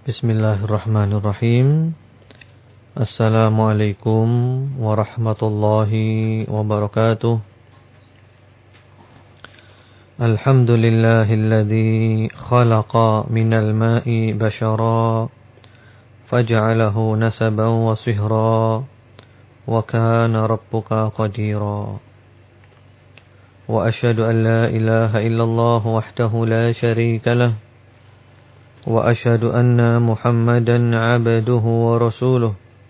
Bismillahirrahmanirrahim. Assalamualaikum warahmatullahi wabarakatuh. Alhamdulillahilladzi khalaqa minal ma'i bashara faj'alahu nasaban wa sihra wa kana rabbuka qadira. Wa asyhadu an la ilaha illallah wahdahu la syarika lah. Wa asyhadu anna Muhammadan 'abduhu wa rasuluh.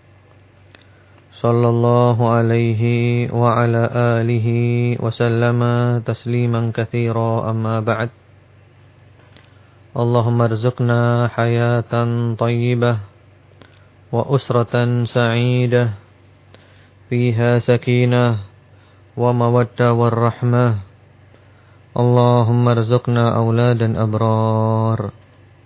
Sallallahu alaihi wa ala alihi wa sallama tasliman katsira, amma ba'd. Allahumma rzuqna hayatan thayyibah wa usratan sa'idah fiha sakinah wa mawaddah warahmah. Allahumma rzuqna auladan abrar.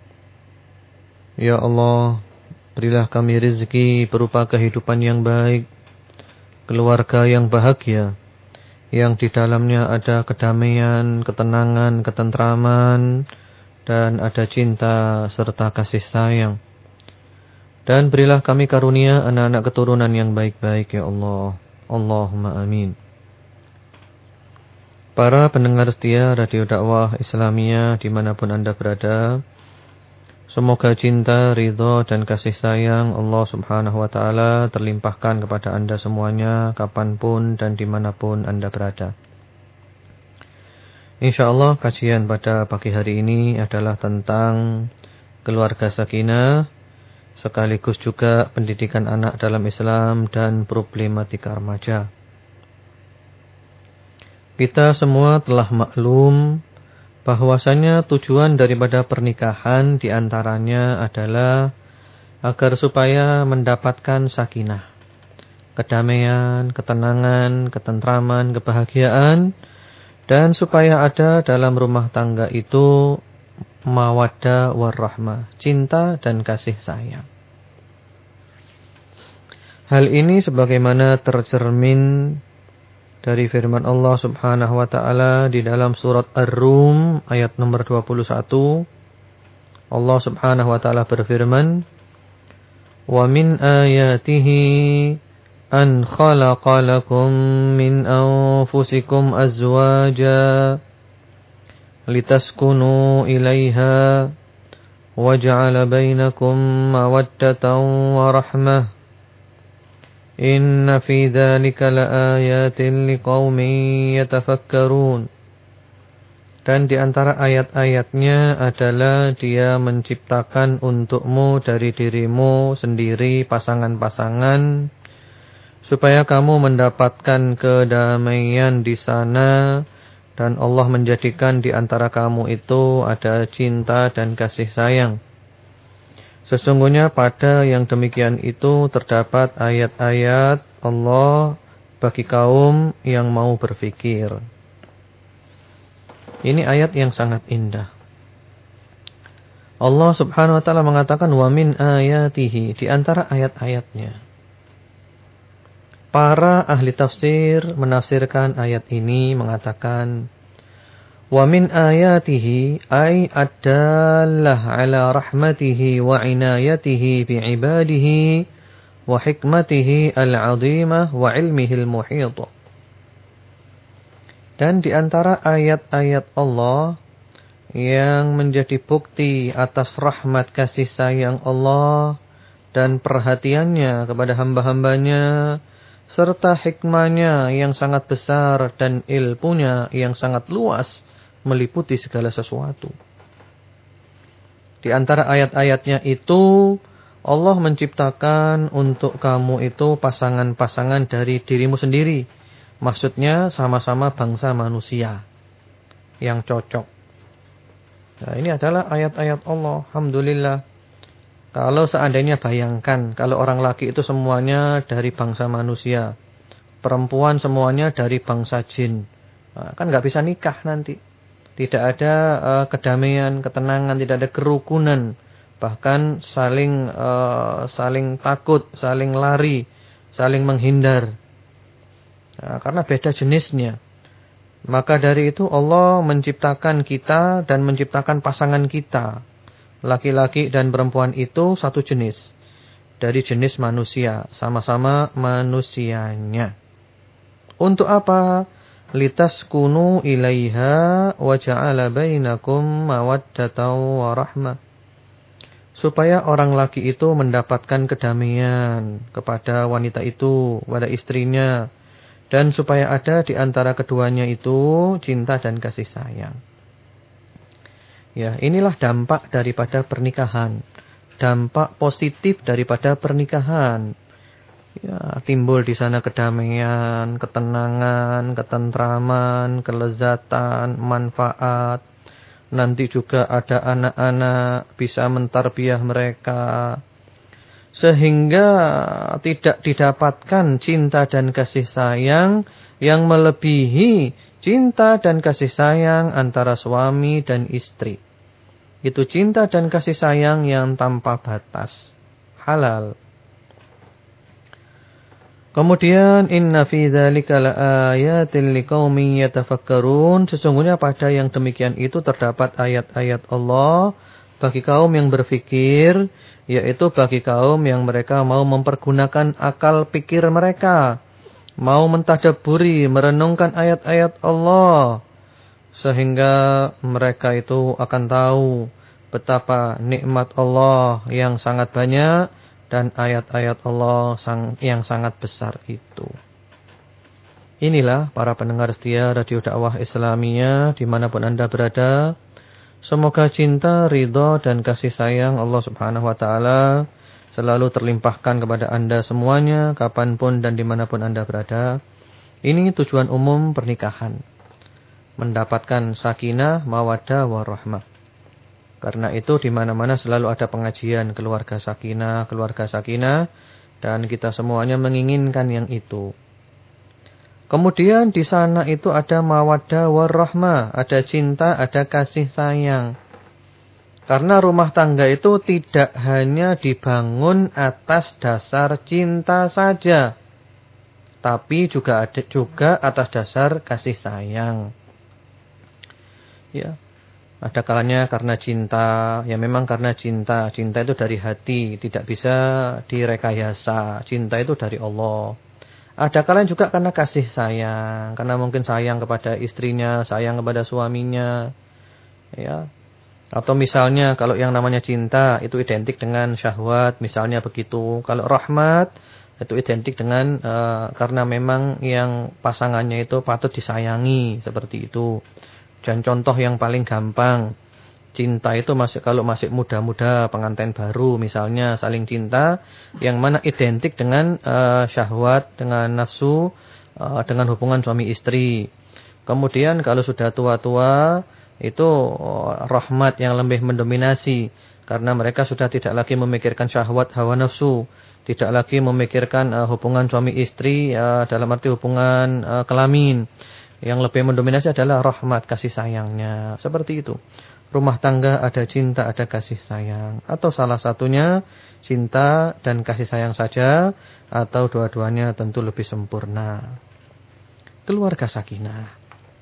Ya Allah, berilah kami rezeki berupa kehidupan yang baik, keluarga yang bahagia, yang di dalamnya ada kedamaian, ketenangan, ketentraman, dan ada cinta serta kasih sayang. Dan berilah kami karunia anak-anak keturunan yang baik-baik, ya Allah. Allahumma amin. Para pendengar setia Radio Dakwah Islamiyah dimanapun Anda berada, semoga cinta, ridha, dan kasih sayang Allah subhanahu wa ta'ala terlimpahkan kepada Anda semuanya, kapanpun dan dimanapun Anda berada. InsyaAllah kajian pada pagi hari ini adalah tentang keluarga sakinah, sekaligus juga pendidikan anak dalam Islam dan problematika remaja. Kita semua telah maklum bahwasanya tujuan daripada pernikahan diantaranya adalah agar supaya mendapatkan sakinah, kedamaian, ketenangan, ketentraman, kebahagiaan, dan supaya ada dalam rumah tangga itu mawaddah warahmah, cinta dan kasih sayang. Hal ini sebagaimana tercermin dari firman Allah subhanahu wa ta'ala di dalam surat Ar-Rum ayat nomor 21. Allah subhanahu wa ta'ala berfirman, "Wa min ayatihi an khalaqa lakum min anfusikum azwaja litaskunu ilaiha wa ja'ala bainakum mawaddatan wa rahmah. Inna fi dzalika laayatin liqaumin yatafakkarun." Dan di antara ayat-ayatnya adalah Dia menciptakan untukmu dari dirimu sendiri pasangan-pasangan supaya kamu mendapatkan kedamaian di sana, dan Allah menjadikan di antara kamu itu ada cinta dan kasih sayang. Sesungguhnya pada yang demikian itu terdapat ayat-ayat Allah bagi kaum yang mau berfikir. Ini ayat yang sangat indah. Allah subhanahu wa ta'ala mengatakan wa min ayatihi, di antara ayat-ayatnya. Para ahli tafsir menafsirkan ayat ini mengatakan wa min ayatihi ay ad-dallah ala rahmatihi wa inayatihi bi'ibadihi wa hikmatihi al-'azimah wa ilmihi al-muhit. Dan di antara ayat-ayat Allah yang menjadi bukti atas rahmat kasih sayang Allah dan perhatiannya kepada hamba-hambanya serta hikmahnya yang sangat besar dan ilmunya yang sangat luas meliputi segala sesuatu. Di antara ayat-ayatnya itu Allah menciptakan untuk kamu itu pasangan-pasangan dari dirimu sendiri. Maksudnya sama-sama bangsa manusia yang cocok. Nah, ini adalah ayat-ayat Allah. Alhamdulillah. Kalau seandainya bayangkan kalau orang laki itu semuanya dari bangsa manusia, perempuan semuanya dari bangsa jin, nah, kan nggak bisa nikah nanti. Tidak ada kedamaian, ketenangan, tidak ada kerukunan, bahkan saling takut, saling lari, saling menghindar. Nah, karena beda jenisnya. Maka dari itu Allah menciptakan kita dan menciptakan pasangan kita Laki-laki dan perempuan itu satu jenis. Dari jenis manusia. Sama-sama manusianya. Untuk apa? Litaskunu ilaiha wa ja'ala bainakum mawaddatan wa rahmah. Supaya orang laki itu mendapatkan kedamaian kepada wanita itu, pada istrinya. Dan supaya ada di antara keduanya itu cinta dan kasih sayang. Ya, inilah dampak daripada pernikahan. Dampak positif daripada pernikahan. Ya, timbul di sana kedamaian, ketenangan, ketentraman, kelezatan, manfaat. Nanti juga ada anak-anak, bisa mentarbiyah mereka. Sehingga tidak didapatkan cinta dan kasih sayang yang melebihi cinta dan kasih sayang antara suami dan istri. Itu cinta dan kasih sayang yang tanpa batas. Halal. Kemudian inna fi dzalika laayatil liqaumin yatafakkarun. Sesungguhnya pada yang demikian itu terdapat ayat-ayat Allah bagi kaum yang berfikir, yaitu bagi kaum yang mereka mau mempergunakan akal pikir mereka, mau mentadabburi, merenungkan ayat-ayat Allah, sehingga mereka itu akan tahu betapa nikmat Allah yang sangat banyak dan ayat-ayat Allah yang sangat besar itu. Inilah para pendengar setia Radio Dakwah Islamiyah dimanapun Anda berada. Semoga cinta, ridha dan kasih sayang Allah Subhanahu Wa Taala selalu terlimpahkan kepada Anda semuanya, kapanpun dan dimanapun Anda berada. Ini tujuan umum pernikahan. Mendapatkan sakinah, mawaddah, warahmah. Karena itu di mana-mana selalu ada pengajian keluarga sakinah, dan kita semuanya menginginkan yang itu. Kemudian di sana itu ada mawaddah warahmah, ada cinta, ada kasih sayang. Karena rumah tangga itu tidak hanya dibangun atas dasar cinta saja, tapi juga atas dasar kasih sayang. Ya. Ada kalanya karena cinta, ya memang karena cinta. Cinta itu dari hati, tidak bisa direkayasa. Cinta itu dari Allah. Ada kalanya juga karena kasih sayang, karena mungkin sayang kepada istrinya, sayang kepada suaminya. Ya. Atau misalnya kalau yang namanya cinta itu identik dengan syahwat, misalnya begitu. Kalau rahmat itu identik dengan karena memang yang pasangannya itu patut disayangi, seperti itu. Dan contoh yang paling gampang, cinta itu kalau masih muda-muda, pengantin baru misalnya saling cinta, yang mana identik dengan syahwat, dengan nafsu, dengan hubungan suami istri. Kemudian kalau sudah tua-tua, itu rahmat yang lebih mendominasi, karena mereka sudah tidak lagi memikirkan syahwat, hawa nafsu, tidak lagi memikirkan hubungan suami istri dalam arti hubungan kelamin. Yang lebih mendominasi adalah rahmat, kasih sayangnya. Seperti itu. Rumah tangga ada cinta, ada kasih sayang. Atau salah satunya cinta dan kasih sayang saja. Atau dua-duanya tentu lebih sempurna. Keluarga sakinah.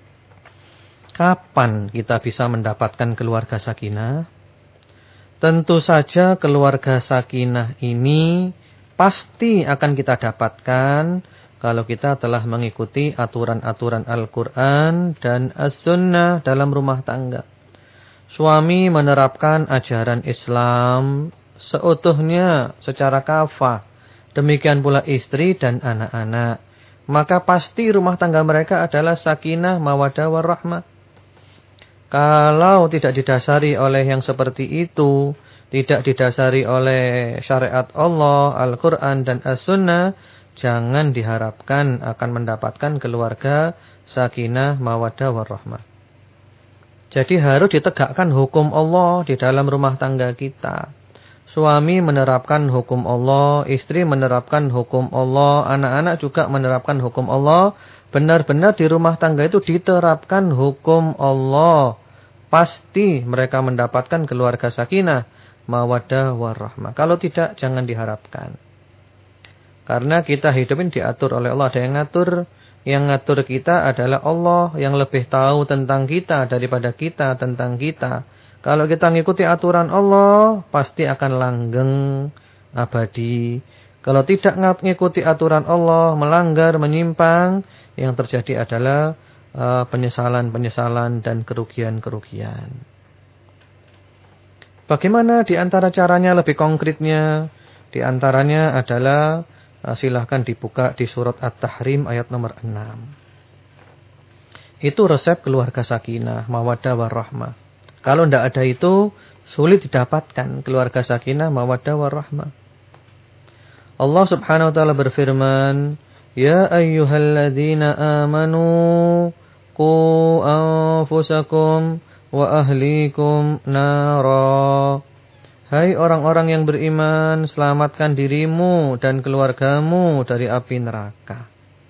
Kapan kita bisa mendapatkan keluarga sakinah? Tentu saja keluarga sakinah ini pasti akan kita dapatkan kalau kita telah mengikuti aturan-aturan Al-Quran dan As-Sunnah dalam rumah tangga. Suami menerapkan ajaran Islam seutuhnya secara kafah. Demikian pula istri dan anak-anak. Maka pasti rumah tangga mereka adalah sakinah, mawaddah, warahmah. Kalau tidak didasari oleh yang seperti itu, tidak didasari oleh syariat Allah, Al-Quran dan As-Sunnah, jangan diharapkan akan mendapatkan keluarga sakinah, mawaddah, warahmah. Jadi harus ditegakkan hukum Allah di dalam rumah tangga kita. Suami menerapkan hukum Allah, istri menerapkan hukum Allah, anak-anak juga menerapkan hukum Allah. Benar-benar di rumah tangga itu diterapkan hukum Allah. Pasti mereka mendapatkan keluarga sakinah, mawaddah, warahmah. Kalau tidak, jangan diharapkan. Karena kita hidup ini diatur oleh Allah. Ada yang ngatur. Yang ngatur kita adalah Allah. Yang lebih tahu tentang kita daripada kita tentang kita. Kalau kita ngikuti aturan Allah, pasti akan langgeng abadi. Kalau tidak ngikuti aturan Allah, melanggar, menyimpang, yang terjadi adalah penyesalan-penyesalan dan kerugian-kerugian. Bagaimana di antara caranya lebih konkretnya? Di antaranya adalah silahkan dibuka di surat At-Tahrim ayat nomor 6. Itu resep keluarga sakinah, mawaddah warahmah. Kalau tidak ada itu, sulit didapatkan keluarga sakinah, mawaddah warahmah. Allah Subhanahu wa taala berfirman, "Ya ayyuhalladzina amanu qu anfusakum wa ahlikum nara." Hai orang-orang yang beriman, selamatkan dirimu dan keluargamu dari api neraka.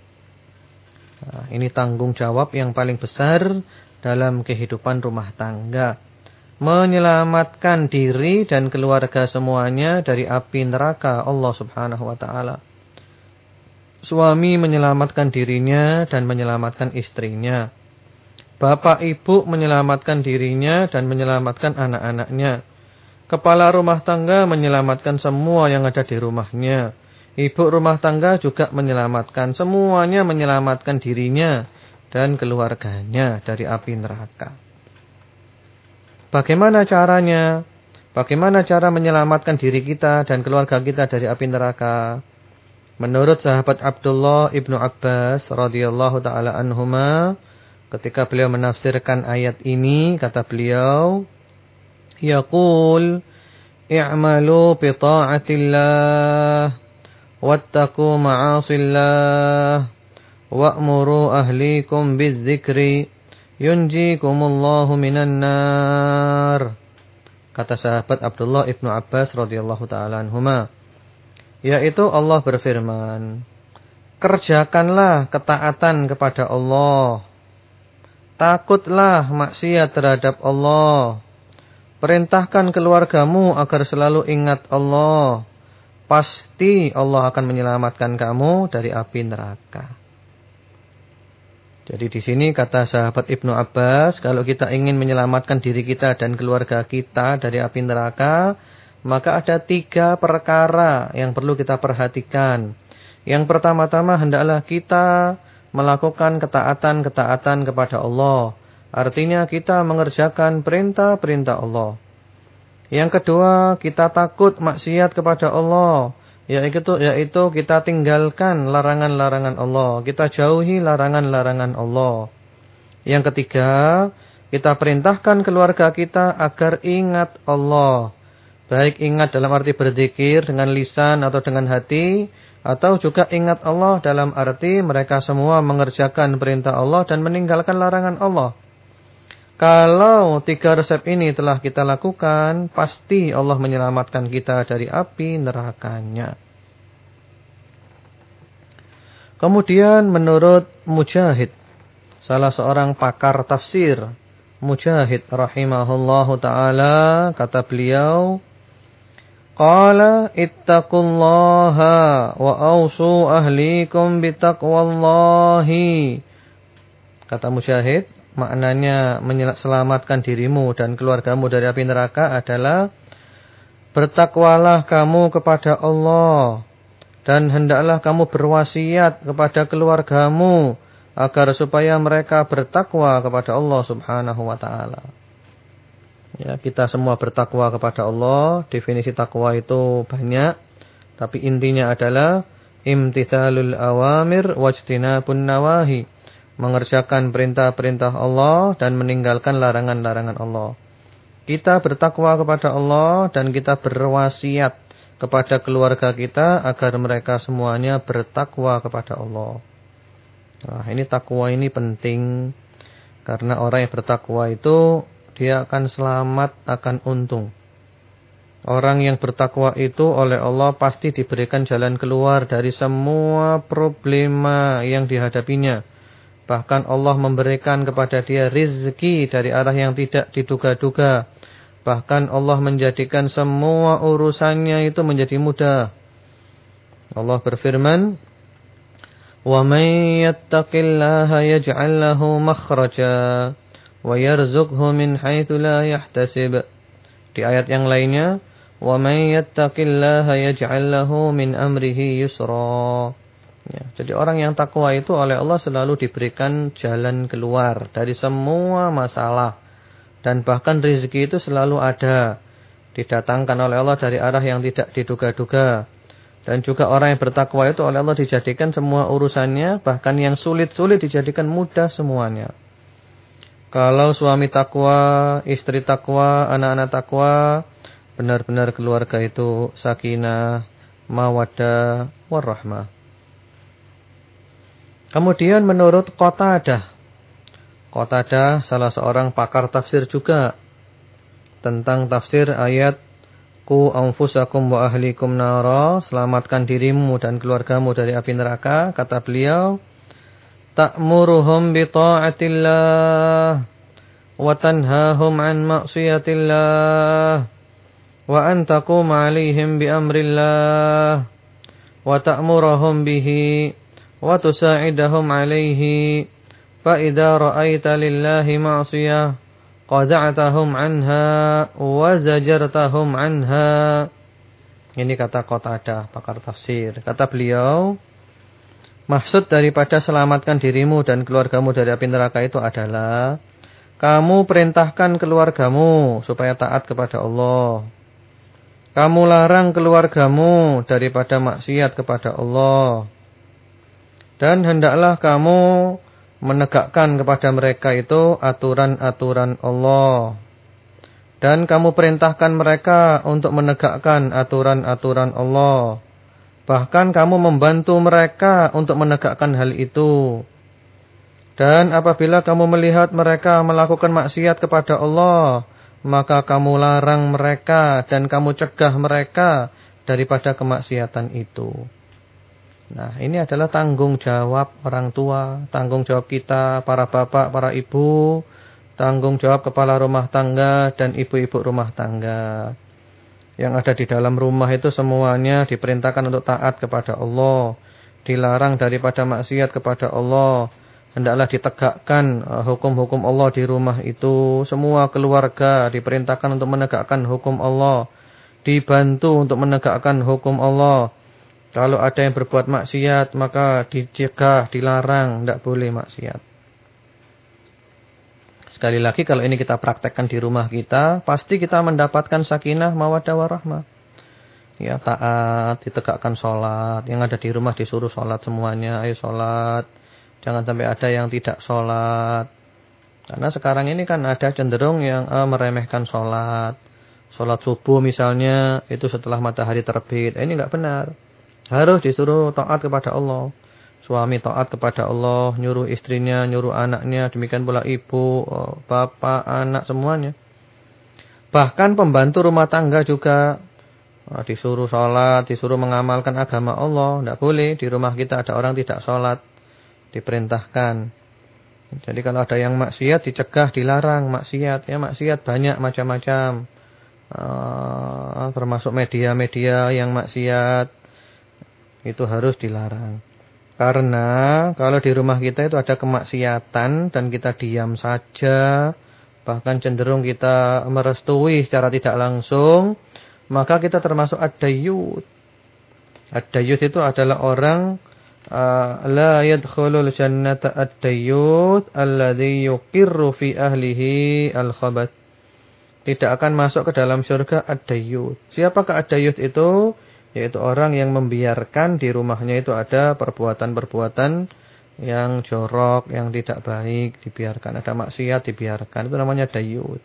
Nah, ini tanggung jawab yang paling besar dalam kehidupan rumah tangga. Menyelamatkan diri dan keluarga semuanya dari api neraka Allah Subhanahu wa taala. Suami menyelamatkan dirinya dan menyelamatkan istrinya. Bapak ibu menyelamatkan dirinya dan menyelamatkan anak-anaknya. Kepala rumah tangga menyelamatkan semua yang ada di rumahnya. Ibu rumah tangga juga menyelamatkan. Semuanya menyelamatkan dirinya dan keluarganya dari api neraka. Bagaimana caranya? Bagaimana cara menyelamatkan diri kita dan keluarga kita dari api neraka? Menurut sahabat Abdullah ibnu Abbas radhiyallahu taala anhuma, ketika beliau menafsirkan ayat ini, kata beliau, yaqul i'malu bi ta'atillah wattaqu ma'asillah wa'muru ahlikum bidzikri yunjikumullahu minan nar. Kata sahabat Abdullah ibnu Abbas radhiyallahu taala anhuma, yaitu Allah berfirman, kerjakanlah ketaatan kepada Allah, takutlah maksiat terhadap Allah, perintahkan keluargamu agar selalu ingat Allah. Pasti Allah akan menyelamatkan kamu dari api neraka. Jadi di sini kata sahabat Ibnu Abbas, kalau kita ingin menyelamatkan diri kita dan keluarga kita dari api neraka, maka ada 3 perkara yang perlu kita perhatikan. Yang pertama-tama hendaklah kita melakukan ketaatan-ketaatan kepada Allah. Artinya kita mengerjakan perintah-perintah Allah. Yang kedua, kita takut maksiat kepada Allah. Yaitu kita tinggalkan larangan-larangan Allah. Kita jauhi larangan-larangan Allah. Yang ketiga, kita perintahkan keluarga kita agar ingat Allah. Baik ingat dalam arti berzikir dengan lisan atau dengan hati, atau juga ingat Allah dalam arti mereka semua mengerjakan perintah Allah dan meninggalkan larangan Allah. Kalau 3 resep ini telah kita lakukan, pasti Allah menyelamatkan kita dari api nerakanya. Kemudian menurut Mujahid, salah seorang pakar tafsir, Mujahid rahimahullahu ta'ala, kata beliau, qala ittaqullaha wa awsu ahlikum bitaqwallahi. Kata Mujahid, maknanya menyelamatkan dirimu dan keluargamu dari api neraka adalah bertakwalah kamu kepada Allah dan hendaklah kamu berwasiat kepada keluargamu agar supaya mereka bertakwa kepada Allah Subhanahu wa taala. Ya, kita semua bertakwa kepada Allah. Definisi takwa itu banyak, tapi intinya adalah imtithalul awamir wajtinabun nawahi. Mengerjakan perintah-perintah Allah dan meninggalkan larangan-larangan Allah. Kita bertakwa kepada Allah dan kita berwasiat kepada keluarga kita agar mereka semuanya bertakwa kepada Allah. Nah, ini takwa ini penting karena orang yang bertakwa itu dia akan selamat, akan untung. Orang yang bertakwa itu oleh Allah pasti diberikan jalan keluar dari semua problema yang dihadapinya. Bahkan Allah memberikan kepada dia rizki dari arah yang tidak diduga-duga. Bahkan Allah menjadikan semua urusannya itu menjadi mudah. Allah berfirman, "Wa may yattaqillaha yaj'al lahu makhraja وَيَرْزُقْهُ مِنْ حَيْثُ لَا يَحْتَسِبُ. Di ayat yang lainnya, وَمَنْ يَتَّقِ اللَّهَ يَجْعَلْ لَهُ مِنْ أَمْرِهِ يُسْرًا. Ya, jadi orang yang takwa itu oleh Allah selalu diberikan jalan keluar dari semua masalah. Dan bahkan rezeki itu selalu ada. Didatangkan oleh Allah dari arah yang tidak diduga-duga. Dan juga orang yang bertakwa itu oleh Allah dijadikan semua urusannya, bahkan yang sulit-sulit dijadikan mudah semuanya. Kalau suami takwa, istri takwa, anak-anak takwa, benar-benar keluarga itu sakinah, mawaddah, warahmah. Kemudian menurut Qatadah salah seorang pakar tafsir juga tentang tafsir ayat Qu anfusakum wa ahlikum nara, selamatkan dirimu dan keluargamu dari api neraka. Kata beliau, ta'muruhum bi ta'atillah wa tanhahum an ma'siyatillah wa an taqum 'alaihim bi amrillah wa ta'muruhum bihi wa tusa'idahum 'alaihi fa idza ra'aita lillahi ma'siyah qada'tahum 'anha wa zajartahum 'anha. Ini kata Qatadah, pakar tafsir. Kata beliau, maksud daripada selamatkan dirimu dan keluargamu dari api neraka itu adalah kamu perintahkan keluargamu supaya taat kepada Allah. Kamu larang keluargamu daripada maksiat kepada Allah. Dan hendaklah kamu menegakkan kepada mereka itu aturan-aturan Allah. Dan kamu perintahkan mereka untuk menegakkan aturan-aturan Allah. Bahkan kamu membantu mereka untuk menegakkan hal itu. Dan apabila kamu melihat mereka melakukan maksiat kepada Allah, maka kamu larang mereka dan kamu cegah mereka daripada kemaksiatan itu. Nah, ini adalah tanggung jawab orang tua, tanggung jawab kita, para bapak, para ibu, tanggung jawab kepala rumah tangga dan ibu-ibu rumah tangga. Yang ada di dalam rumah itu semuanya diperintahkan untuk taat kepada Allah, dilarang daripada maksiat kepada Allah. Hendaklah ditegakkan hukum-hukum Allah di rumah itu. Semua keluarga diperintahkan untuk menegakkan hukum Allah, dibantu untuk menegakkan hukum Allah. Kalau ada yang berbuat maksiat, maka dicegah, dilarang, tidak boleh maksiat. Sekali lagi, kalau ini kita praktekkan di rumah kita, pasti kita mendapatkan sakinah, mawaddah, warahmah. Ya, taat, ditegakkan sholat. Yang ada di rumah disuruh sholat semuanya. Ayo sholat. Jangan sampai ada yang tidak sholat. Karena sekarang ini kan ada cenderung yang meremehkan sholat. Sholat subuh misalnya, itu setelah matahari terbit. Ini nggak benar. Harus disuruh taat kepada Allah. Suami taat kepada Allah, nyuruh istrinya, nyuruh anaknya, demikian pula ibu, bapak, anak, semuanya. Bahkan pembantu rumah tangga juga disuruh sholat, disuruh mengamalkan agama Allah. Tidak boleh di rumah kita ada orang tidak sholat, diperintahkan. Jadi kalau ada yang maksiat, dicegah, dilarang maksiat. Ya, maksiat banyak macam-macam. Termasuk media-media yang maksiat. Itu harus dilarang. Karena kalau di rumah kita itu ada kemaksiatan dan kita diam saja, bahkan cenderung kita merestui secara tidak langsung, maka kita termasuk ad-dayyut. Ad-dayyut itu adalah orang la yadkhulul jannata ad-dayyut alladhi yuqirru fi ahlihi al-khabath. Tidak akan masuk ke dalam surga ad-dayyut. Siapakah ad-dayyut itu? Yaitu orang yang membiarkan di rumahnya itu ada perbuatan-perbuatan yang jorok, yang tidak baik, dibiarkan. Ada maksiat, dibiarkan. Itu namanya dayyut.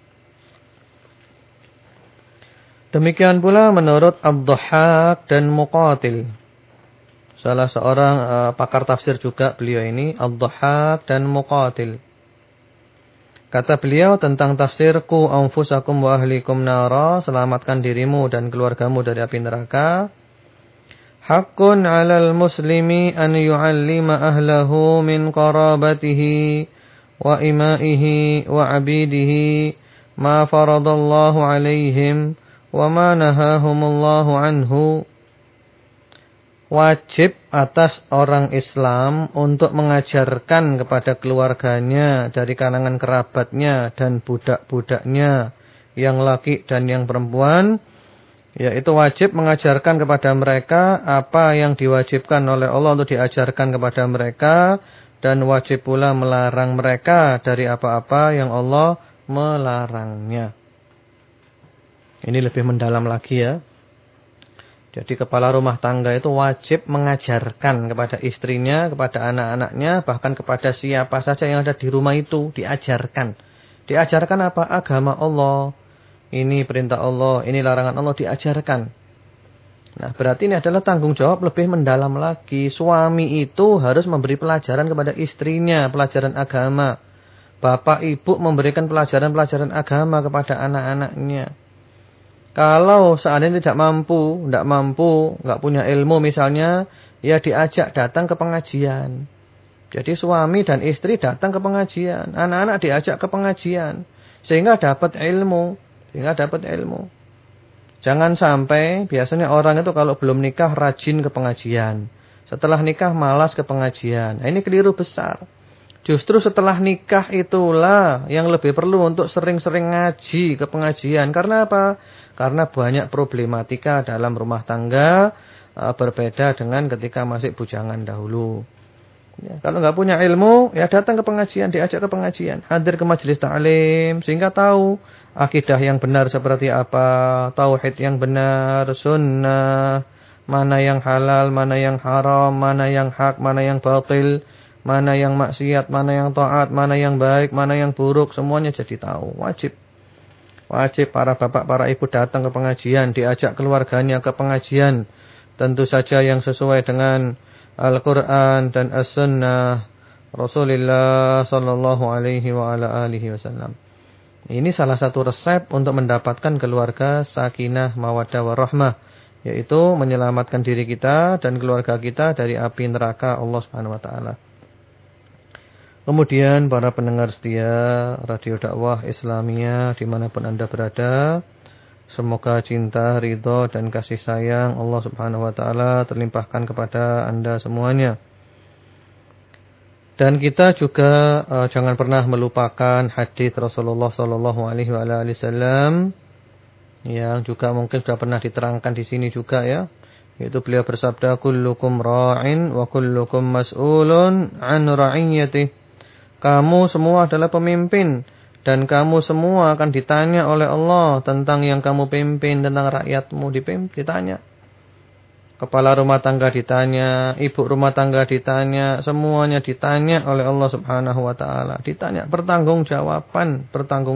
Demikian pula menurut Ad-Dhahhak dan Muqatil. Salah seorang pakar tafsir juga beliau ini, Ad-Dhahhak dan Muqatil. Kata beliau tentang tafsir Qu anfusakum wa ahlikum nara, selamatkan dirimu dan keluargamu dari api neraka. Haqqun 'alal muslimi an yu'allima ahlahu min qarabatihi wa imaihi wa 'abidihi ma faradallahu 'alaihim wa ma nahahumullahu anhu. Wa ma nahahumullahu 'alaihim wa ma faradallahu 'alaihim wa ma nahahumullahu 'anhu. Wa ma nahahumullahu 'alaihim wa ma faradallahu 'alaihim wa ma nahahumullahu 'anhu. Wa ma nahahumullahu 'alaihim wa ma faradallahu 'alaihim wa ma nahahumullahu 'anhu. Wa ma nahahumullahu 'anhu. wajib atas orang Islam untuk mengajarkan kepada keluarganya dari kalangan kerabatnya dan budak-budaknya yang laki dan yang perempuan, yaitu wajib mengajarkan kepada mereka apa yang diwajibkan oleh Allah untuk diajarkan kepada mereka, dan wajib pula melarang mereka dari apa-apa yang Allah melarangnya. Ini lebih mendalam lagi ya. Jadi kepala rumah tangga itu wajib mengajarkan kepada istrinya, kepada anak-anaknya, bahkan kepada siapa saja yang ada di rumah itu, diajarkan. Diajarkan apa? Agama Allah. Ini perintah Allah, ini larangan Allah, diajarkan. Nah, berarti ini adalah tanggung jawab lebih mendalam lagi. Suami itu harus memberi pelajaran kepada istrinya, pelajaran agama. Bapak ibu memberikan pelajaran-pelajaran agama kepada anak-anaknya. Kalau seandainya tidak mampu, nggak punya ilmu misalnya, ya diajak datang ke pengajian. Jadi suami dan istri datang ke pengajian, anak-anak diajak ke pengajian, sehingga dapat ilmu, Jangan sampai biasanya orang itu kalau belum nikah rajin ke pengajian, setelah nikah malas ke pengajian. Nah, ini keliru besar. Justru setelah nikah itulah yang lebih perlu untuk sering-sering ngaji ke pengajian. Karena apa? Karena banyak problematika dalam rumah tangga berbeda dengan ketika masih bujangan dahulu. Ya, kalau nggak punya ilmu, ya datang ke pengajian, diajak ke pengajian, hadir ke majelis ta'lim, sehingga tahu akidah yang benar seperti apa, tauhid yang benar, sunnah, mana yang halal, mana yang haram, mana yang hak, mana yang batil, mana yang maksiat, mana yang taat, mana yang baik, mana yang buruk, semuanya jadi tahu. Wajib para bapak, para ibu datang ke pengajian, diajak keluarganya ke pengajian. Tentu saja yang sesuai dengan Al-Quran dan As-Sunnah Rasulullah sallallahu alaihi wa ala alihi wasallam. Ini salah satu resep untuk mendapatkan keluarga sakinah, mawaddah, warahmah, yaitu menyelamatkan diri kita dan keluarga kita dari api neraka Allah Subhanahu wa taala. Kemudian para pendengar setia Radio Dakwah Islamiyah dimanapun Anda berada, semoga cinta, ridho dan kasih sayang Allah Subhanahu wa taala terlimpahkan kepada Anda semuanya. Dan kita juga jangan pernah melupakan hadis Rasulullah sallallahu alaihi wasallam yang juga mungkin sudah pernah diterangkan di sini juga ya. Yaitu beliau bersabda, kullukum ra'in wa kullukum mas'ulun 'an ra'iyyatihi. Kamu semua adalah pemimpin dan kamu semua akan ditanya oleh Allah tentang yang kamu pimpin, tentang rakyatmu ditanya. Kepala rumah tangga ditanya, ibu rumah tangga ditanya, semuanya ditanya oleh Allah Subhanahu wa taala. Ditanya pertanggungjawaban.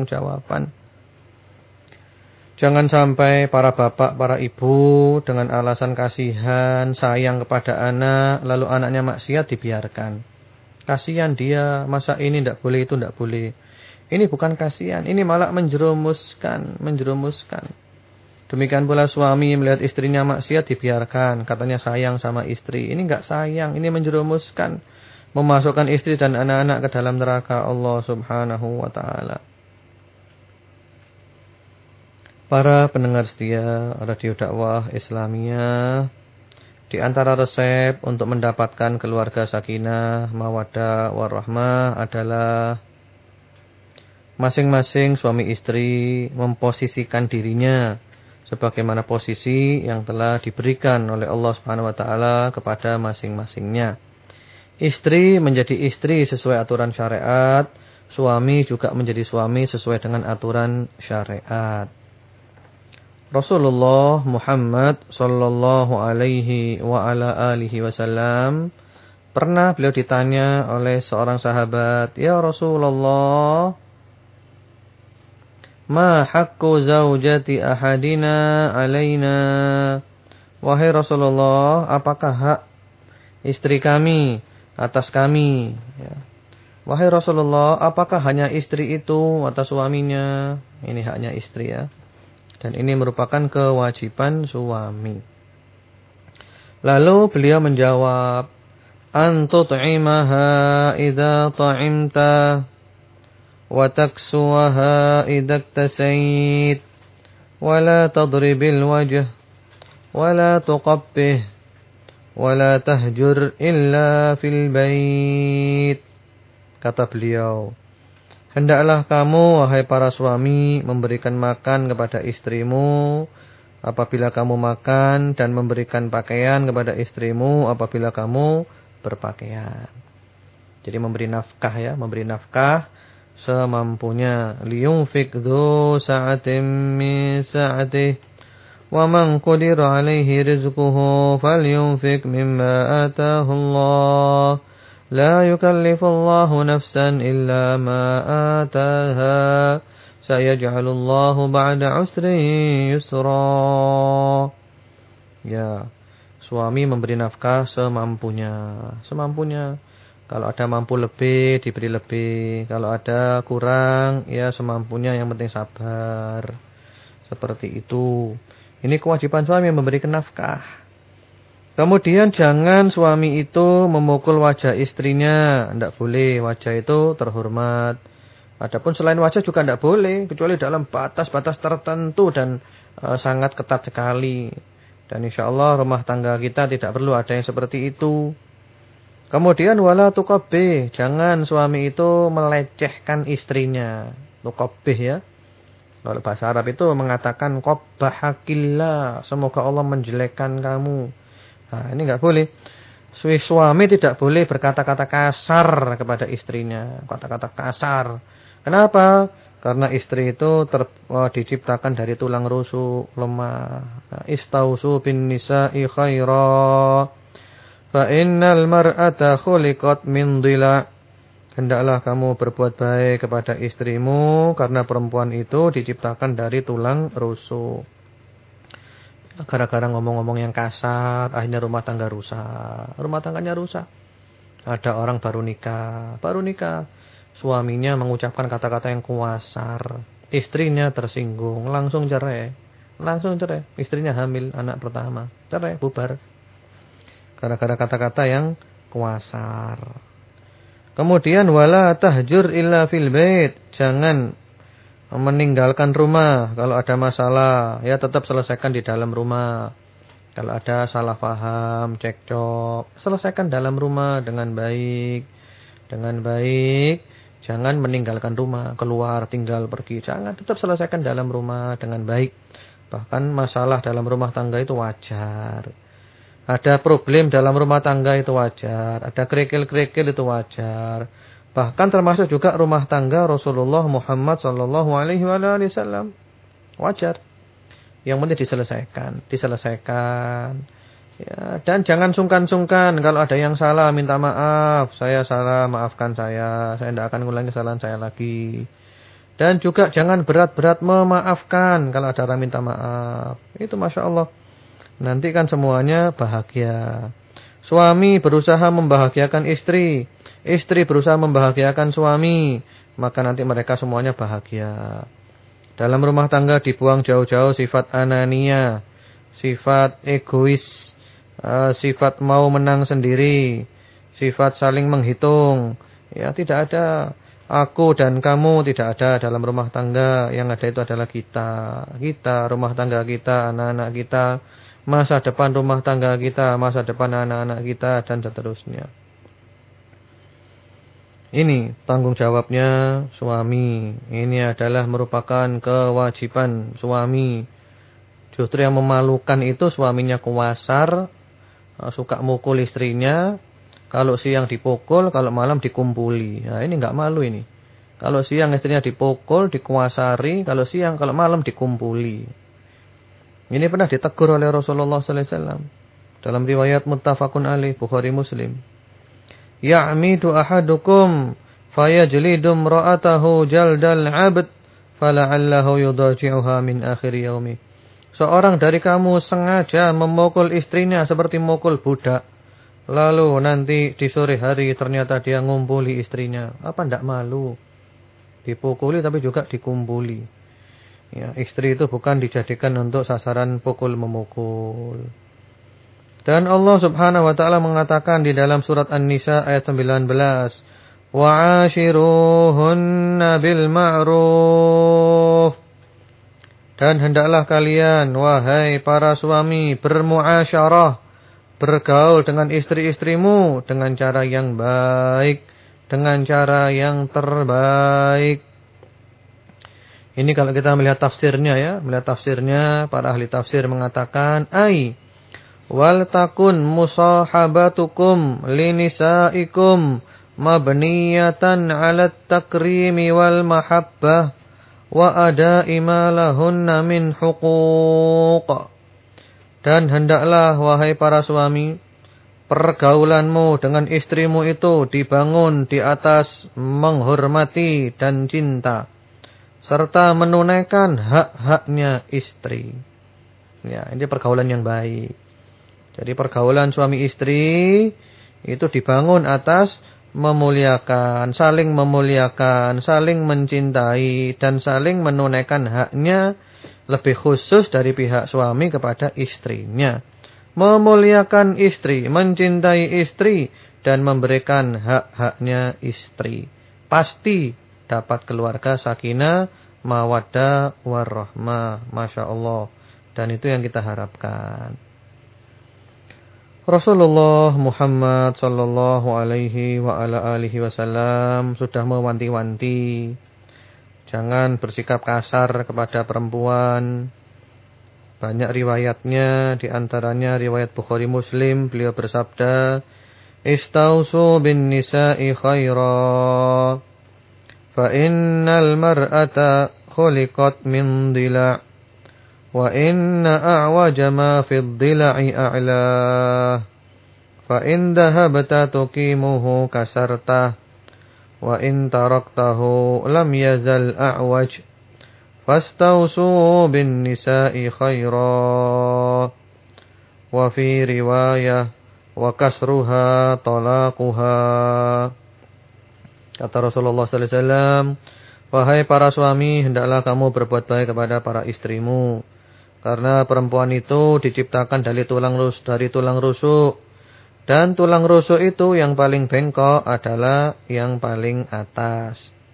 Jangan sampai para bapak, para ibu dengan alasan kasihan, sayang kepada anak, lalu anaknya maksiat dibiarkan. Kasihan dia, masa ini tidak boleh, itu tidak boleh. Ini bukan kasihan, ini malah menjerumuskan. Demikian pula suami melihat istrinya maksiat dibiarkan, katanya sayang sama istri. Ini enggak sayang, ini menjerumuskan, memasukkan istri dan anak-anak ke dalam neraka Allah Subhanahu wa taala. Para pendengar setia Radio Dakwah Islamiyah, di antara resep untuk mendapatkan keluarga sakinah, mawaddah, warahmah adalah masing-masing suami istri memposisikan dirinya sebagaimana posisi yang telah diberikan oleh Allah Subhanahu wa taala kepada masing-masingnya. Istri menjadi istri sesuai aturan syariat, suami juga menjadi suami sesuai dengan aturan syariat. Rasulullah Muhammad sallallahu alaihi wa ala alihi wasallam pernah beliau ditanya oleh seorang sahabat, "Ya Rasulullah, ma haqqu zaujati ahadina alaina?" Wahai Rasulullah, apakah hak istri kami atas kami? Ya. Wahai Rasulullah, apakah hanya istri itu atas suaminya? Ini haknya istri ya. Dan ini merupakan kewajiban suami. Lalu beliau menjawab, "An tut'imaha idza ta'imta wa taksuwaha idza iktasait wa la tadribil wajh wa la tuqabbih wala tahjur illa fil bait. Kata beliau, hendaklah kamu wahai para suami memberikan makan kepada istrimu apabila kamu makan dan memberikan pakaian kepada istrimu apabila kamu berpakaian. Jadi memberi nafkah ya, memberi nafkah semampunya. Liyunfik dzu sa'atin min sa'atihi wa man qudira 'alaihi rizquhu falyunfik mimma ataahu Allah. La yukallifullahu nafsan illa ma ataaha. Sayaj'alullahu ba'da 'usrin yusra. Ya, suami memberi nafkah semampunya. Semampunya. Kalau ada mampu lebih, diberi lebih. Kalau ada kurang, ya semampunya, yang penting sabar. Seperti itu. Ini kewajiban suami memberikan nafkah. Kemudian jangan suami itu memukul wajah istrinya. Tidak boleh, wajah itu terhormat. Adapun selain wajah juga tidak boleh. Kecuali dalam batas-batas tertentu dan sangat ketat sekali. Dan insya Allah rumah tangga kita tidak perlu ada yang seperti itu. Kemudian wala tuqabbih, jangan suami itu melecehkan istrinya. Tuqabbih ya. Kalau bahasa Arab itu mengatakan qabbahakillah, semoga Allah menjelekkan kamu. Nah, ini enggak boleh. Suami tidak boleh berkata-kata kasar kepada istrinya, kata-kata kasar. Kenapa? Karena istri itu diciptakan dari tulang rusuk, lemah. Istausu bin nisa'i khaira. Fa innal mar'ata khuliqat min dhila'. Hendaklah kamu berbuat baik kepada istrimu karena perempuan itu diciptakan dari tulang rusuk. Gara-gara ngomong-ngomong yang kasar, akhirnya rumah tangga rusak. Rumah tangganya rusak. Ada orang baru nikah, suaminya mengucapkan kata-kata yang kasar. Istrinya tersinggung, langsung cerai. Istrinya hamil anak pertama, cerai, bubar. Gara-gara kata-kata yang kasar. Kemudian wala tahjur illa fil bait. Jangan meninggalkan rumah kalau ada masalah, ya tetap selesaikan di dalam rumah. Kalau ada salah paham, cekcok, selesaikan dalam rumah dengan baik. Dengan baik, jangan meninggalkan rumah, keluar, tinggal, pergi. Jangan, tetap selesaikan dalam rumah dengan baik. Bahkan masalah dalam rumah tangga itu wajar. Ada problem dalam rumah tangga itu wajar. Ada kerikil-kerikil itu wajar. Bahkan termasuk juga rumah tangga Rasulullah Muhammad SAW. Wajar. Yang penting diselesaikan. Ya, dan jangan sungkan-sungkan. Kalau ada yang salah, minta maaf. Saya salah, maafkan saya. Saya tidak akan mengulangi kesalahan saya lagi. Dan juga jangan berat-berat memaafkan kalau ada orang minta maaf. Itu Masya Allah. Nanti kan semuanya bahagia. Suami berusaha membahagiakan istri. Istri berusaha membahagiakan suami. Maka nanti mereka semuanya bahagia. Dalam rumah tangga dibuang jauh-jauh sifat anania. Sifat egois. Sifat mau menang sendiri. Sifat saling menghitung. Ya, tidak ada. Aku dan kamu tidak ada dalam rumah tangga. Yang ada itu adalah kita. Kita, rumah tangga kita, anak-anak kita. Masa depan rumah tangga kita, masa depan anak-anak kita, dan seterusnya. Ini tanggung jawabnya suami. Ini adalah merupakan kewajiban suami. Justru yang memalukan itu suaminya kasar, suka mukul istrinya. Kalau siang dipukul, kalau malam dikumpuli. Nah, ini enggak malu ini. Kalau siang istrinya dipukul, dikuasari, kalau siang, kalau malam dikumpuli. Ini pernah ditegur oleh Rasulullah SAW. Dalam riwayat muttafaqun alaih Bukhari Muslim. Ya'midu ahadukum fayajlidum ra'atahu jaldal 'abd fala'allahu yudaji'uha min akhir yaumi. Seorang dari kamu sengaja memukul istrinya seperti memukul budak. Lalu nanti di sore hari ternyata dia ngumpuli istrinya. Apa ndak malu? Dipukuli tapi juga dikumpuli. Ya, istri itu bukan dijadikan untuk sasaran pukul-memukul. Dan Allah Subhanahu wa taala mengatakan di dalam surat An-Nisa ayat 19, "Wa'ashiruhunna bil ma'ruf." Dan hendaklah kalian wahai para suami bermuasyarah, Bergaul dengan istri-istrimu dengan cara yang baik, dengan cara yang terbaik. Ini kalau kita melihat tafsirnya ya, melihat tafsirnya para ahli tafsir mengatakan wal takun musahabatukum linisaikum mabniyatan 'ala takrimi wal mahabbah wa ada'i ma lahunna min huquq. Dan hendaklah wahai para suami, pergaulanmu dengan istrimu itu dibangun di atas menghormati dan cinta, serta menunaikan hak-haknya istri. Ya, ini pergaulan yang baik. Jadi pergaulan suami istri itu dibangun atas memuliakan, saling mencintai dan saling menunaikan haknya, lebih khusus dari pihak suami kepada istrinya. Memuliakan istri, mencintai istri dan memberikan hak-haknya istri. Pasti dapat keluarga sakinah, mawaddah, warahmah. Masya Allah. Dan itu yang kita harapkan. Rasulullah Muhammad sallallahu alaihi wa ala alihi wasallam sudah mewanti-wanti. Jangan bersikap kasar kepada perempuan. Banyak riwayatnya, di antaranya riwayat Bukhari Muslim, beliau bersabda, "Istausu bin nisa'i khaira. Fa innal mar'ata khuliqat min dila' wa inna a'waja ma fid dila'i a'lah. Fa in dhahabta tuqimuhu kasartah wa in taraktahu lam yazal a'waj. Fastausu bin nisa'i khaira." Wa fi riwayah wa kasruha talaquha. Kata Rasulullah sallallahu alaihi wasallam, "Wahai para suami, hendaklah kamu berbuat baik kepada para istrimu, karena perempuan itu diciptakan dari tulang rusuk, dan tulang rusuk itu yang paling bengkok adalah yang paling atas.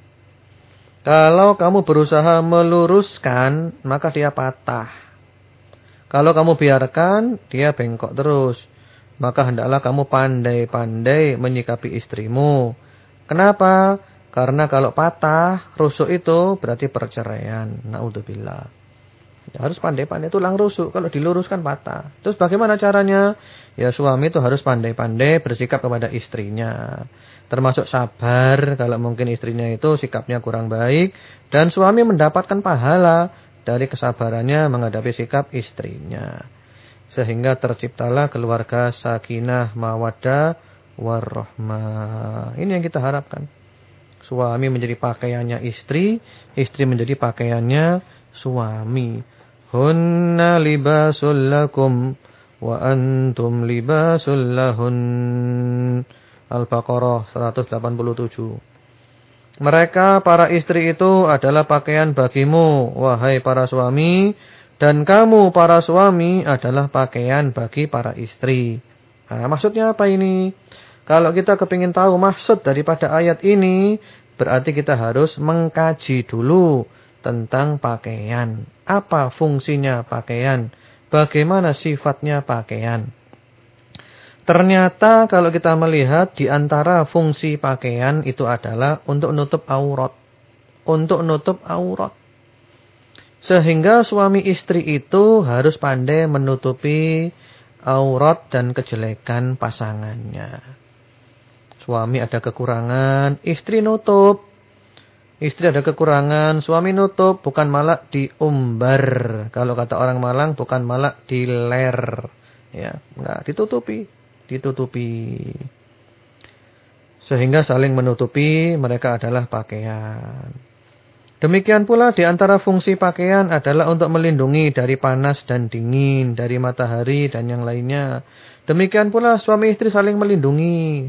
Kalau kamu berusaha meluruskan, maka dia patah. Kalau kamu biarkan, dia bengkok terus. Maka hendaklah kamu pandai-pandai menyikapi istrimu. Kenapa? Karena kalau patah, rusuk itu berarti perceraian. Na'udzubillah. Ya, harus pandai-pandai, tulang rusuk. Kalau diluruskan patah. Terus bagaimana caranya? Ya suami itu harus pandai-pandai bersikap kepada istrinya. Termasuk sabar kalau mungkin istrinya itu sikapnya kurang baik. Dan suami mendapatkan pahala dari kesabarannya menghadapi sikap istrinya. Sehingga terciptalah keluarga sakinah, mawaddah, warahmah. Ini yang kita harapkan. Suami menjadi pakaiannya istri, istri menjadi pakaiannya suami. Hunna libasul lakum wa antum libasul lahun. Al-Baqarah 187. Mereka para istri itu adalah pakaian bagimu, wahai para suami, dan kamu para suami adalah pakaian bagi para istri. Nah, maksudnya apa ini? Kalau kita kepingin tahu maksud daripada ayat ini, berarti kita harus mengkaji dulu tentang pakaian. Apa fungsinya pakaian? Bagaimana sifatnya pakaian? Ternyata kalau kita melihat di antara fungsi pakaian itu adalah untuk nutup aurat. Untuk nutup aurat. Sehingga suami istri itu harus pandai menutupi aurat dan kejelekan pasangannya. Suami ada kekurangan, istri nutup. Istri ada kekurangan, suami nutup. Bukan malah diumbar. Kalau kata orang Malang, bukan malah diler. Ya, enggak, ditutupi. Sehingga saling menutupi, mereka adalah pakaian. Demikian pula di antara fungsi pakaian adalah untuk melindungi dari panas dan dingin, dari matahari dan yang lainnya. Demikian pula suami istri saling melindungi.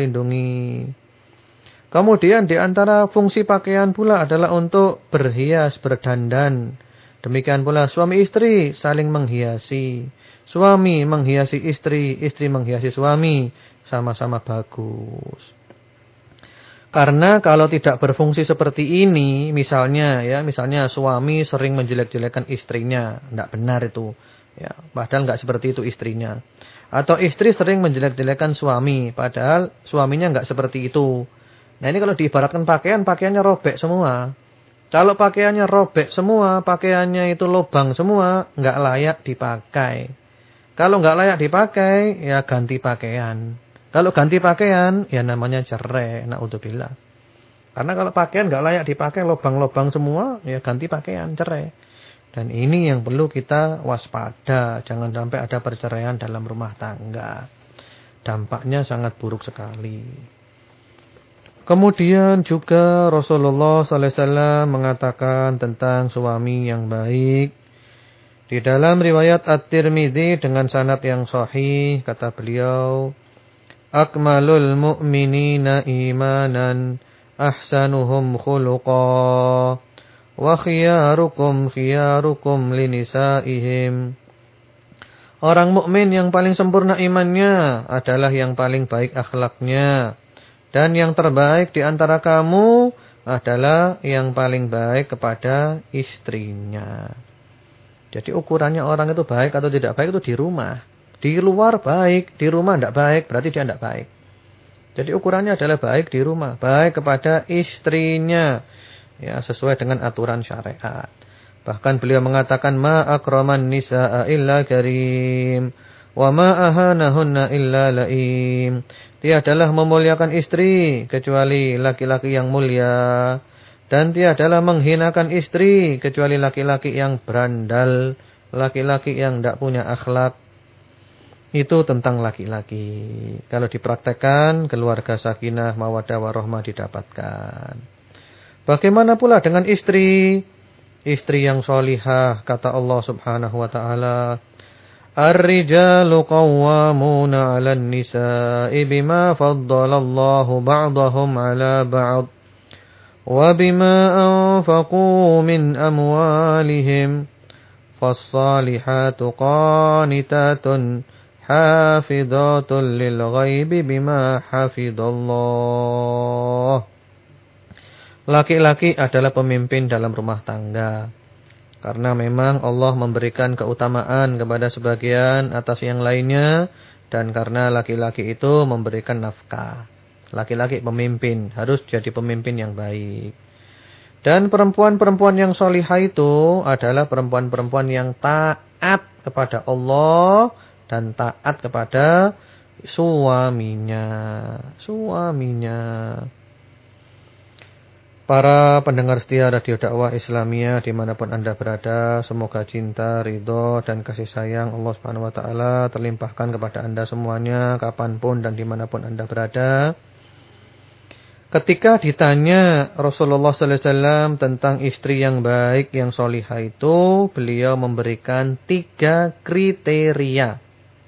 Kemudian di antara fungsi pakaian pula adalah untuk berhias, berdandan. Demikian pula suami istri saling menghiasi. Suami menghiasi istri, istri menghiasi suami, sama-sama bagus. Karena kalau tidak berfungsi seperti ini, misalnya suami sering menjelek-jelekan istrinya, tidak benar itu. Ya, padahal enggak seperti itu istrinya. Atau istri sering menjelek-jelekan suami, padahal suaminya enggak seperti itu. Nah, ini kalau diibaratkan pakaian, pakaiannya robek semua. Kalau pakaiannya robek semua, pakaiannya itu lubang semua, enggak layak dipakai. Kalau enggak layak dipakai, ya ganti pakaian. Kalau ganti pakaian, ya namanya cerai, naudzubillah. Karena kalau pakaian enggak layak dipakai, lubang-lubang semua, ya ganti pakaian, cerai. Dan ini yang perlu kita waspada. Jangan sampai ada perceraian dalam rumah tangga. Dampaknya sangat buruk sekali. Kemudian juga Rasulullah SAW mengatakan tentang suami yang baik. Di dalam riwayat At-Tirmidzi dengan sanad yang sahih, kata beliau, Akmalul mu'minina imanan, ahsanuhum khuluqa. Wa khiyarukum khiyarukum linisaihim. Orang mukmin yang paling sempurna imannya adalah yang paling baik akhlaknya. Dan yang terbaik di antara kamu adalah yang paling baik kepada istrinya. Jadi ukurannya orang itu baik atau tidak baik itu di rumah. Di luar baik, di rumah tidak baik, berarti dia tidak baik. Jadi ukurannya adalah baik di rumah, baik kepada istrinya. Ya, sesuai dengan aturan syariat. Bahkan beliau mengatakan ma akraman nisaa illa karim wa ma ahanahunna illa laim. Tiadalah memuliakan istri kecuali laki-laki yang mulia, dan tiadalah menghinakan istri kecuali laki-laki yang berandal, laki-laki yang tidak punya akhlak. Itu tentang laki-laki. Kalau dipraktekkan, keluarga sakinah mawaddah warahmah didapatkan. Bagaimana pula dengan istri? Istri yang sholihah, kata Allah Subhanahu wa taala, Ar-rijalu qawwamuna 'alan nisa'i bima faddalallahu ba'dahum 'ala ba'd wa bima anfaqu min amwalihim. Fas-salihatu qanitatun hafidhatun lil ghaibi bima hafidallah. Laki-laki adalah pemimpin dalam rumah tangga. Karena memang Allah memberikan keutamaan kepada sebagian atas yang lainnya. Dan karena laki-laki itu memberikan nafkah. Laki-laki pemimpin, harus jadi pemimpin yang baik. Dan perempuan-perempuan yang solihah itu adalah perempuan-perempuan yang taat kepada Allah dan taat kepada suaminya. Para pendengar setia Radio Dakwah Islamiyah dimanapun Anda berada, semoga cinta, ridho, dan kasih sayang Allah Subhanahu Wa Taala terlimpahkan kepada Anda semuanya, kapanpun dan dimanapun Anda berada. Ketika ditanya Rasulullah Sallallahu Alaihi Wasallam tentang istri yang baik, yang solihah itu, beliau memberikan 3 kriteria.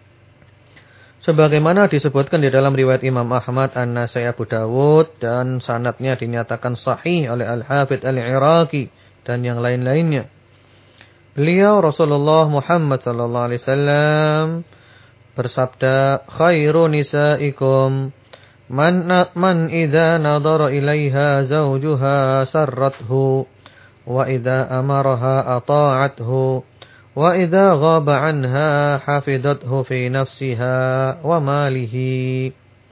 Sebagaimana disebutkan di dalam riwayat Imam Ahmad, An-Nasai, Abu Dawud, dan sanadnya dinyatakan sahih oleh Al-Hafidz Al-Iraqi dan yang lain-lainnya. Beliau Rasulullah Muhammad sallallahu alaihi wasallam bersabda, khairu nisaikum man idza nadhara ilaiha zawjuha sarrathu wa idza amaraha ata'athu wa idza ghaba anha hafidhathu fi nafsiha wa malihi.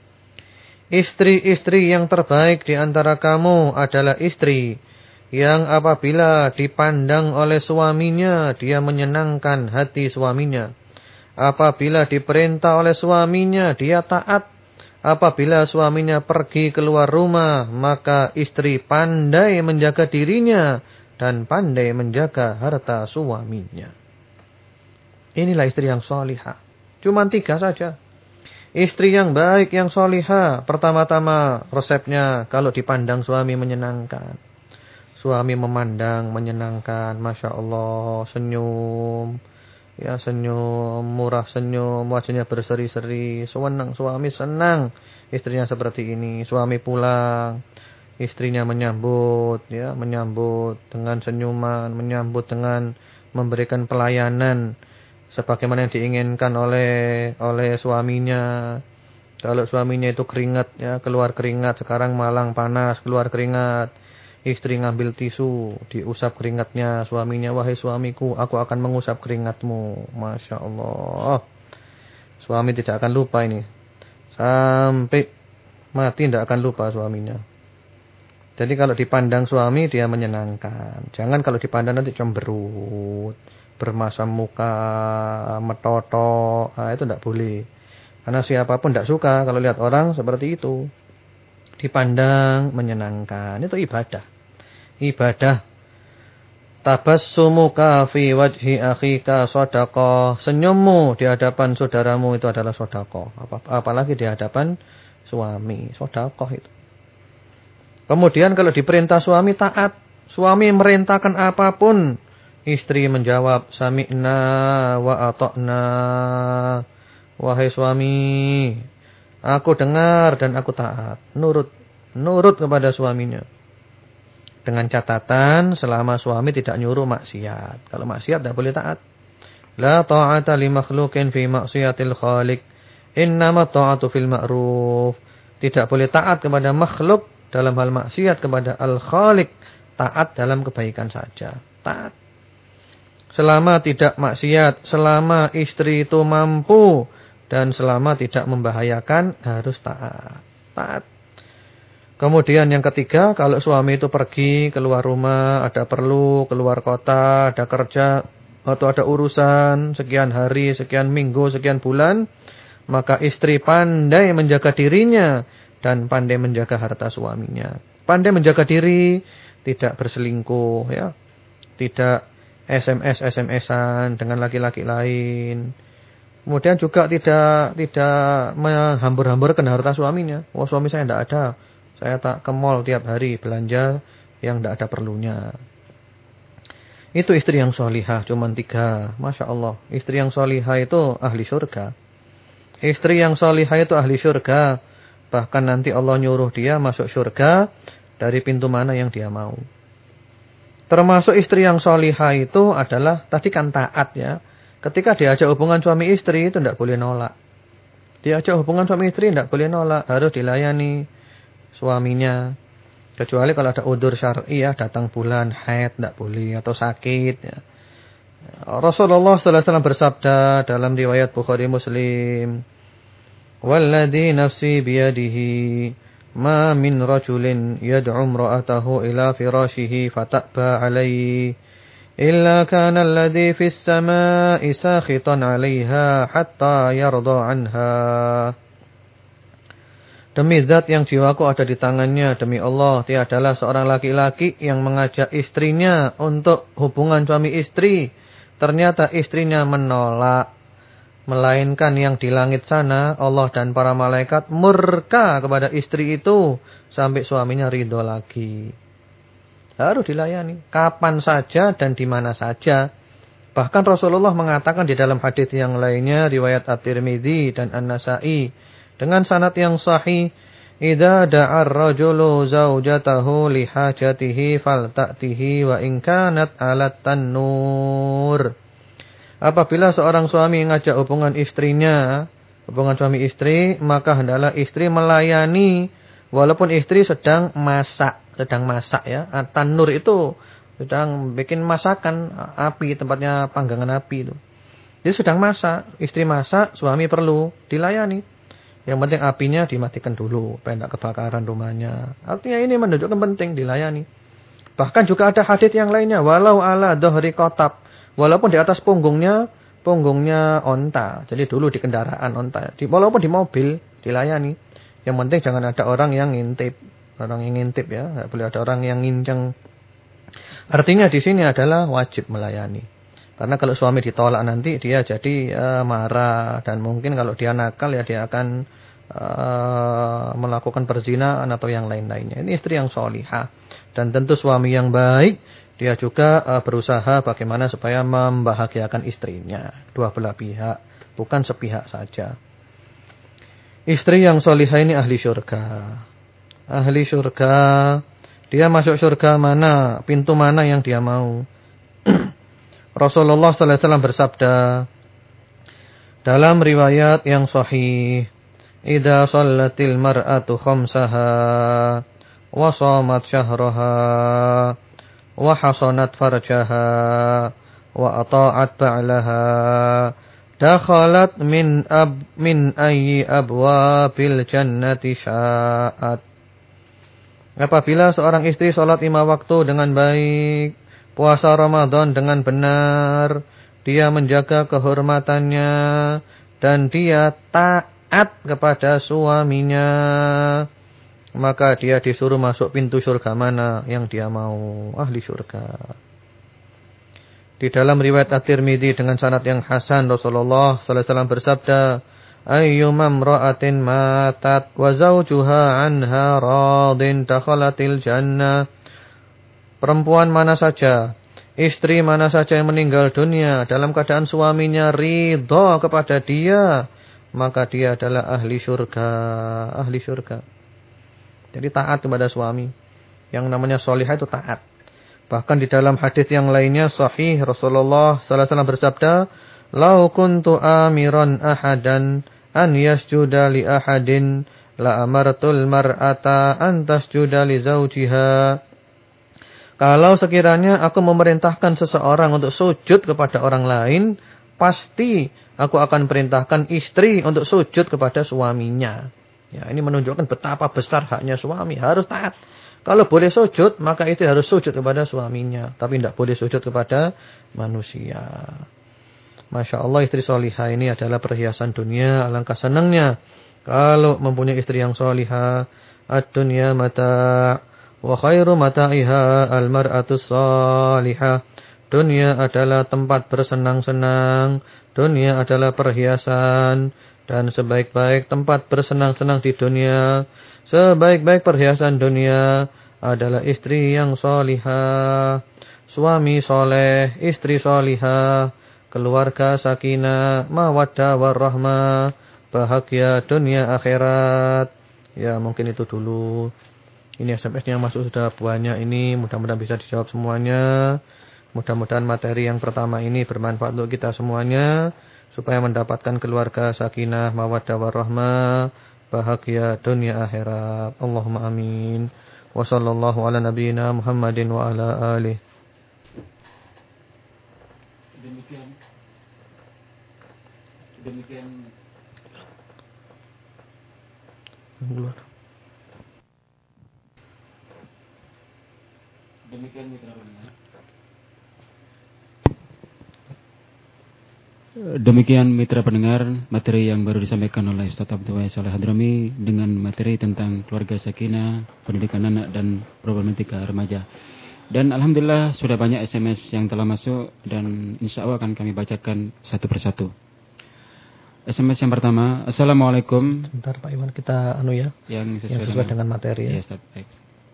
Istri-istri yang terbaik di antara kamu adalah istri yang apabila dipandang oleh suaminya dia menyenangkan hati suaminya. Apabila diperintah oleh suaminya dia taat. Apabila suaminya pergi keluar rumah, maka istri pandai menjaga dirinya dan pandai menjaga harta suaminya. Inilah istri yang solihah. Cuma 3 saja. Istri yang baik, yang solihah. Pertama-tama resepnya kalau dipandang suami menyenangkan. Suami memandang menyenangkan. Masya Allah, senyum. Ya, senyum, murah senyum, wajahnya berseri-seri. Senang, suami senang. Istrinya seperti ini. Suami pulang. Istrinya menyambut. Ya, menyambut dengan senyuman. Menyambut dengan memberikan pelayanan sebagaimana yang diinginkan oleh suaminya. Kalau suaminya itu keringat, ya, keluar keringat, sekarang malang panas, keluar keringat. Istri ngambil tisu, diusap keringatnya suaminya. Wahai suamiku, aku akan mengusap keringatmu. Masya Allah. Suami tidak akan lupa ini. Sampai mati tidak akan lupa suaminya. Jadi kalau dipandang suami dia menyenangkan. Jangan kalau dipandang nanti cemberut, bermasam muka, metotok. Nah, itu tidak boleh. Karena siapapun tidak suka kalau lihat orang seperti itu. Dipandang menyenangkan. Itu ibadah. Ibadah. Tabassumuka fi wajhi akhika shadaqah. Senyummu di hadapan saudaramu itu adalah sedekah. Apalagi di hadapan suami, sedekah itu. Kemudian kalau diperintah suami taat. Suami merintahkan apapun, istri menjawab sami'na wa ata'na. Wahai suami, aku dengar dan aku taat. Nurut kepada suaminya. Dengan catatan selama suami tidak nyuruh maksiat. Kalau maksiat tidak boleh taat. La ta'ata li makhluqin fi maksiatil khaliq. Innama ta'atu fil ma'ruf. Tidak boleh taat kepada makhluk dalam hal maksiat kepada al-khaliq. Taat dalam kebaikan saja. Taat. Selama tidak maksiat, selama istri itu mampu dan selama tidak membahayakan, harus taat. Taat. Kemudian yang ketiga, kalau suami itu pergi keluar rumah, ada perlu keluar kota, ada kerja atau ada urusan sekian hari, sekian minggu, sekian bulan, maka istri pandai menjaga dirinya dan pandai menjaga harta suaminya. Pandai menjaga diri, tidak berselingkuh, ya, tidak SMS-SMS-an dengan laki-laki lain. Kemudian juga tidak menghambur-hamburkan harta suaminya. Oh, suami saya tidak ada. Saya tak ke mall tiap hari belanja yang tidak ada perlunya. Itu istri yang solihah, cuma 3. Masya Allah. Istri yang solihah itu ahli surga. Istri yang solihah itu ahli surga. Bahkan nanti Allah nyuruh dia masuk surga dari pintu mana yang dia mau. Termasuk istri yang solihah itu adalah, tadi kan taat ya. Ketika diajak hubungan suami istri itu tidak boleh nolak. Diajak hubungan suami istri tidak boleh nolak. Harus dilayani suaminya. Kecuali kalau ada udzur syar'i ya, datang bulan haid tidak boleh atau sakit ya. Rasulullah sallallahu alaihi wasallam bersabda dalam riwayat Bukhari Muslim, "Walladzi nafsi biyadihi ma min rajulin yad'u imra'atahu ila firashihi fataba 'alaihi illa kana alladzi fis samaa'i sakhitan 'alaiha hatta yarda 'anha." Demi zat yang jiwaku ada di tangannya, demi Allah, tiadalah seorang laki-laki yang mengajak istrinya untuk hubungan suami istri. Ternyata istrinya menolak. Melainkan yang di langit sana, Allah dan para malaikat murka kepada istri itu. Sampai suaminya ridho lagi. Harus dilayani. Kapan saja dan di mana saja. Bahkan Rasulullah mengatakan di dalam hadis yang lainnya, riwayat At-Tirmidzi dan An-Nasa'i. Dengan sanad yang sahih, idza da'a ar-rajulu zaujatahu li hajatihi falta'tihi wa in kanat 'alat tannur. Apabila seorang suami mengajak hubungan istrinya, hubungan suami istri, maka hendaklah istri melayani walaupun istri sedang masak ya. Tannur itu sedang bikin masakan, api, tempatnya panggangan api itu. Jadi sedang masak, istri masak, suami perlu dilayani. Yang penting apinya dimatikan dulu, supaya tidak kebakaran rumahnya. Artinya ini menunjukkan penting dilayani. Bahkan juga ada hadits yang lainnya, walau ala dhahri qatab, walaupun di atas punggungnya onta. Jadi dulu di kendaraan onta, walaupun di mobil dilayani. Yang penting jangan ada orang yang ngintip, ya, tidak boleh ada orang yang nginceng. Artinya di sini adalah wajib melayani. Karena kalau suami ditolak nanti dia jadi marah dan mungkin kalau dia nakal ya dia akan melakukan perzinahan atau yang lain-lainnya. Ini istri yang solihah dan tentu suami yang baik, dia juga berusaha bagaimana supaya membahagiakan istrinya, dua belah pihak, bukan sepihak saja. Istri yang solihah ini ahli syurga. Ahli syurga, dia masuk syurga mana, pintu mana yang dia mau. Rasulullah sallallahu alaihi wasallam bersabda dalam riwayat yang sahih, "Idza shallatil mar'atu khamsaha wa shamat syahraha wa hasanat farjaha wa ata'at ba'laha dakhalat min ayyi abwabil jannati sya'at. Apabila seorang istri salat 5 waktu dengan baik, puasa Ramadan dengan benar, dia menjaga kehormatannya dan dia taat kepada suaminya, maka dia disuruh masuk pintu surga mana yang dia mau, ahli surga. Di dalam riwayat At-Tirmidzi dengan sanad yang hasan, Rasulullah sallallahu alaihi wasallam bersabda, ayyuma imra'atin matat wa zawjuha anha radin dakhalatil jannah. Perempuan mana saja, istri mana saja yang meninggal dunia dalam keadaan suaminya ridha kepada dia, maka dia adalah ahli surga, ahli surga. Jadi taat kepada suami. Yang namanya sholihah itu taat. Bahkan di dalam hadis yang lainnya sahih, Rasulullah sallallahu alaihi wasallam bersabda, "Lau kuntu amiran ahadan an yasjuda li ahadin la amartul mar'ata an tasjuda li zawjiha." Kalau sekiranya aku memerintahkan seseorang untuk sujud kepada orang lain, pasti aku akan perintahkan istri untuk sujud kepada suaminya. Ya, ini menunjukkan betapa besar haknya suami, harus taat. Kalau boleh sujud, maka istri harus sujud kepada suaminya, tapi tidak boleh sujud kepada manusia. Masya Allah, istri solihah ini adalah perhiasan dunia. Alangkah senangnya kalau mempunyai istri yang solihah. Ad-dunya mata' wa khairu mata'iha al-mar'atu solihah. Dunia adalah tempat bersenang-senang, dunia adalah perhiasan. Dan sebaik-baik tempat bersenang-senang di dunia, sebaik-baik perhiasan dunia adalah istri yang solihah. Suami soleh, istri solihah, keluarga sakinah, mawaddah warahmah, bahagia dunia akhirat. Ya, mungkin itu dulu. Ini SMS yang masuk sudah banyak ini, mudah-mudahan bisa dijawab semuanya. Mudah-mudahan materi yang pertama ini bermanfaat untuk kita semuanya, supaya mendapatkan keluarga sakinah, mawaddah warahmah, bahagia dunia akhirat. Allahumma amin. Wa sallallahu ala nabiyyina Muhammadin wa ala alihi. Demikian mitra pendengar. Demikian mitra pendengar, materi yang baru disampaikan oleh Ustaz Abdul Wahid Shalih Hadrami dengan materi tentang keluarga sakinah, pendidikan anak dan problematika remaja. Dan alhamdulillah sudah banyak SMS yang telah masuk dan insya Allah akan kami bacakan satu persatu. SMS yang pertama, Assalamualaikum. Sebentar Pak Iwan, kita yang sesuai dengan materi ya. Ya, Ustaz, baik.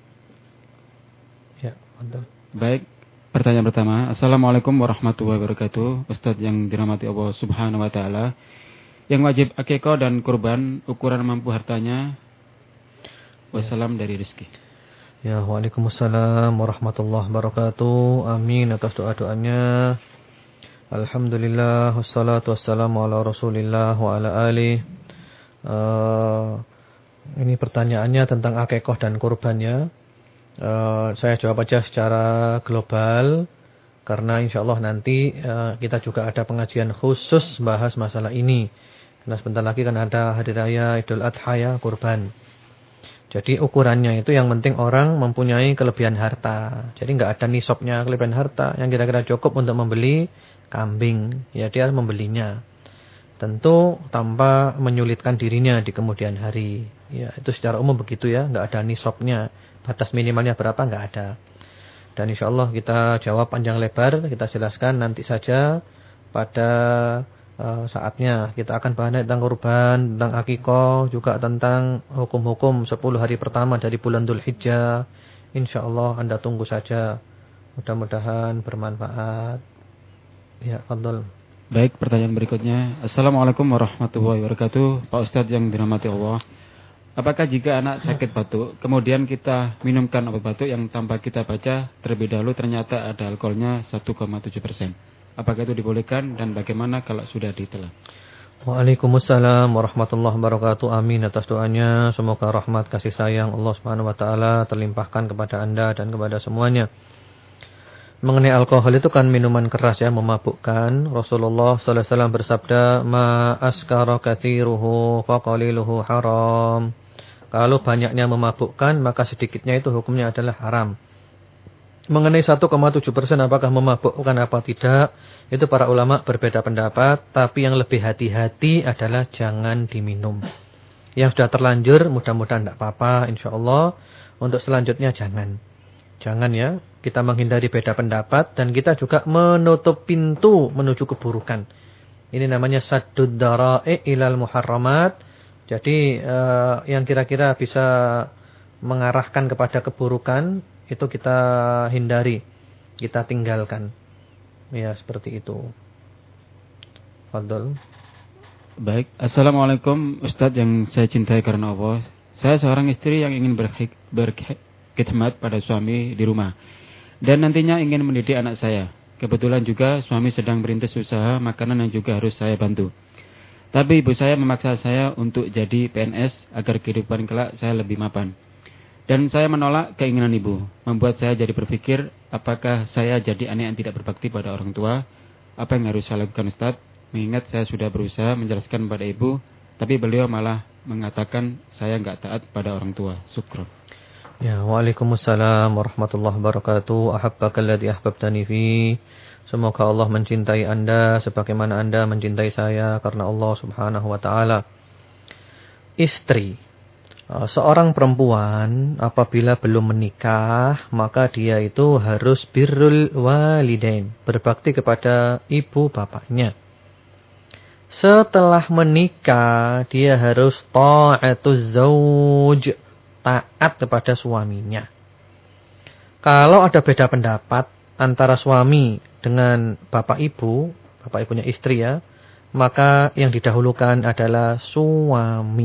Ya, betul. Baik. Pertanyaan pertama, Assalamualaikum warahmatullahi wabarakatuh. Ustaz yang dirahmati Allah subhanahu wa ta'ala, yang wajib akikah dan kurban, ukuran mampu hartanya. Wassalam dari Rizki. Ya, waalaikumsalam warahmatullahi wabarakatuh. Amin atas doa-doanya. Alhamdulillah, wassalatu wassalamu ala rasulillah wa ala alihi. Ini pertanyaannya tentang akikah dan kurbannya. Saya jawab aja secara global, karena insya Allah nanti kita juga ada pengajian khusus bahas masalah ini. Karena sebentar lagi kan ada hari raya Idul Adha ya, kurban. Jadi ukurannya itu yang penting orang mempunyai kelebihan harta. Jadi nggak ada nisabnya kelebihan harta yang kira-kira cukup untuk membeli kambing. Ya dia membelinya. Tentu tanpa menyulitkan dirinya di kemudian hari. Ya itu secara umum begitu ya, nggak ada nisabnya. Batas minimalnya berapa nggak ada. Dan insya Allah kita jawab panjang lebar, kita jelaskan nanti saja pada saatnya. Kita akan bahas tentang kurban, tentang akikah, juga tentang hukum-hukum 10 hari pertama dari bulan Dzulhijjah. Insya Allah Anda tunggu saja. Mudah-mudahan bermanfaat. Ya, fadhol. Baik, pertanyaan berikutnya. Assalamualaikum warahmatullahi wabarakatuh. Pak Ustadz yang dirahmati Allah, apakah jika anak sakit batuk, kemudian kita minumkan obat batuk yang tanpa kita baca terlebih dahulu ternyata ada alkoholnya 1,7%? Apakah itu dibolehkan dan bagaimana kalau sudah ditelan? Waalaikumsalam warahmatullahi wabarakatuh. Amin atas doanya. Semoga rahmat kasih sayang Allah Subhanahu wa taala terlimpahkan kepada Anda dan kepada semuanya. Mengenai alkohol itu kan minuman keras ya, memabukkan. Rasulullah sallallahu alaihi wasallam bersabda, "Ma askara katsiruhu fa qaliluhu haram." Kalau banyaknya memabukkan, maka sedikitnya itu hukumnya adalah haram. Mengenai 1,7% apakah memabukkan apa tidak, itu para ulama berbeda pendapat, tapi yang lebih hati-hati adalah jangan diminum. Yang sudah terlanjur mudah-mudahan tidak apa-apa insyaallah. Untuk selanjutnya jangan. Jangan ya, kita menghindari beda pendapat dan kita juga menutup pintu menuju keburukan. Ini namanya saddud dara'i ilal muharramat. Jadi yang kira-kira bisa mengarahkan kepada keburukan itu kita hindari, kita tinggalkan. Ya, seperti itu. Fadhol. Baik, Assalamualaikum Ustadz yang saya cintai karena Allah. Saya seorang istri yang ingin berkhidmat pada suami di rumah dan nantinya ingin mendidik anak saya. Kebetulan juga suami sedang merintis usaha makanan yang juga harus saya bantu. Tapi ibu saya memaksa saya untuk jadi PNS agar kehidupan kelak saya lebih mapan. Dan saya menolak keinginan ibu, membuat saya jadi berpikir apakah saya jadi anak yang tidak berbakti pada orang tua. Apa yang harus saya lakukan Ustaz? Mengingat saya sudah berusaha menjelaskan pada ibu, tapi beliau malah mengatakan saya enggak taat pada orang tua. Syukron. Ya, waalaikumsalam warahmatullahi wabarakatuh. Ahabbakalladzi ahbabtani fi. Semoga Allah mencintai Anda sebagaimana Anda mencintai saya karena Allah Subhanahu wa taala. Istri, seorang perempuan apabila belum menikah, maka dia itu harus birrul walidain, berbakti kepada ibu bapaknya. Setelah menikah, dia harus ta'atuz zauj, taat kepada suaminya. Kalau ada beda pendapat antara suami dengan bapak ibunya istri ya, maka yang didahulukan adalah suami.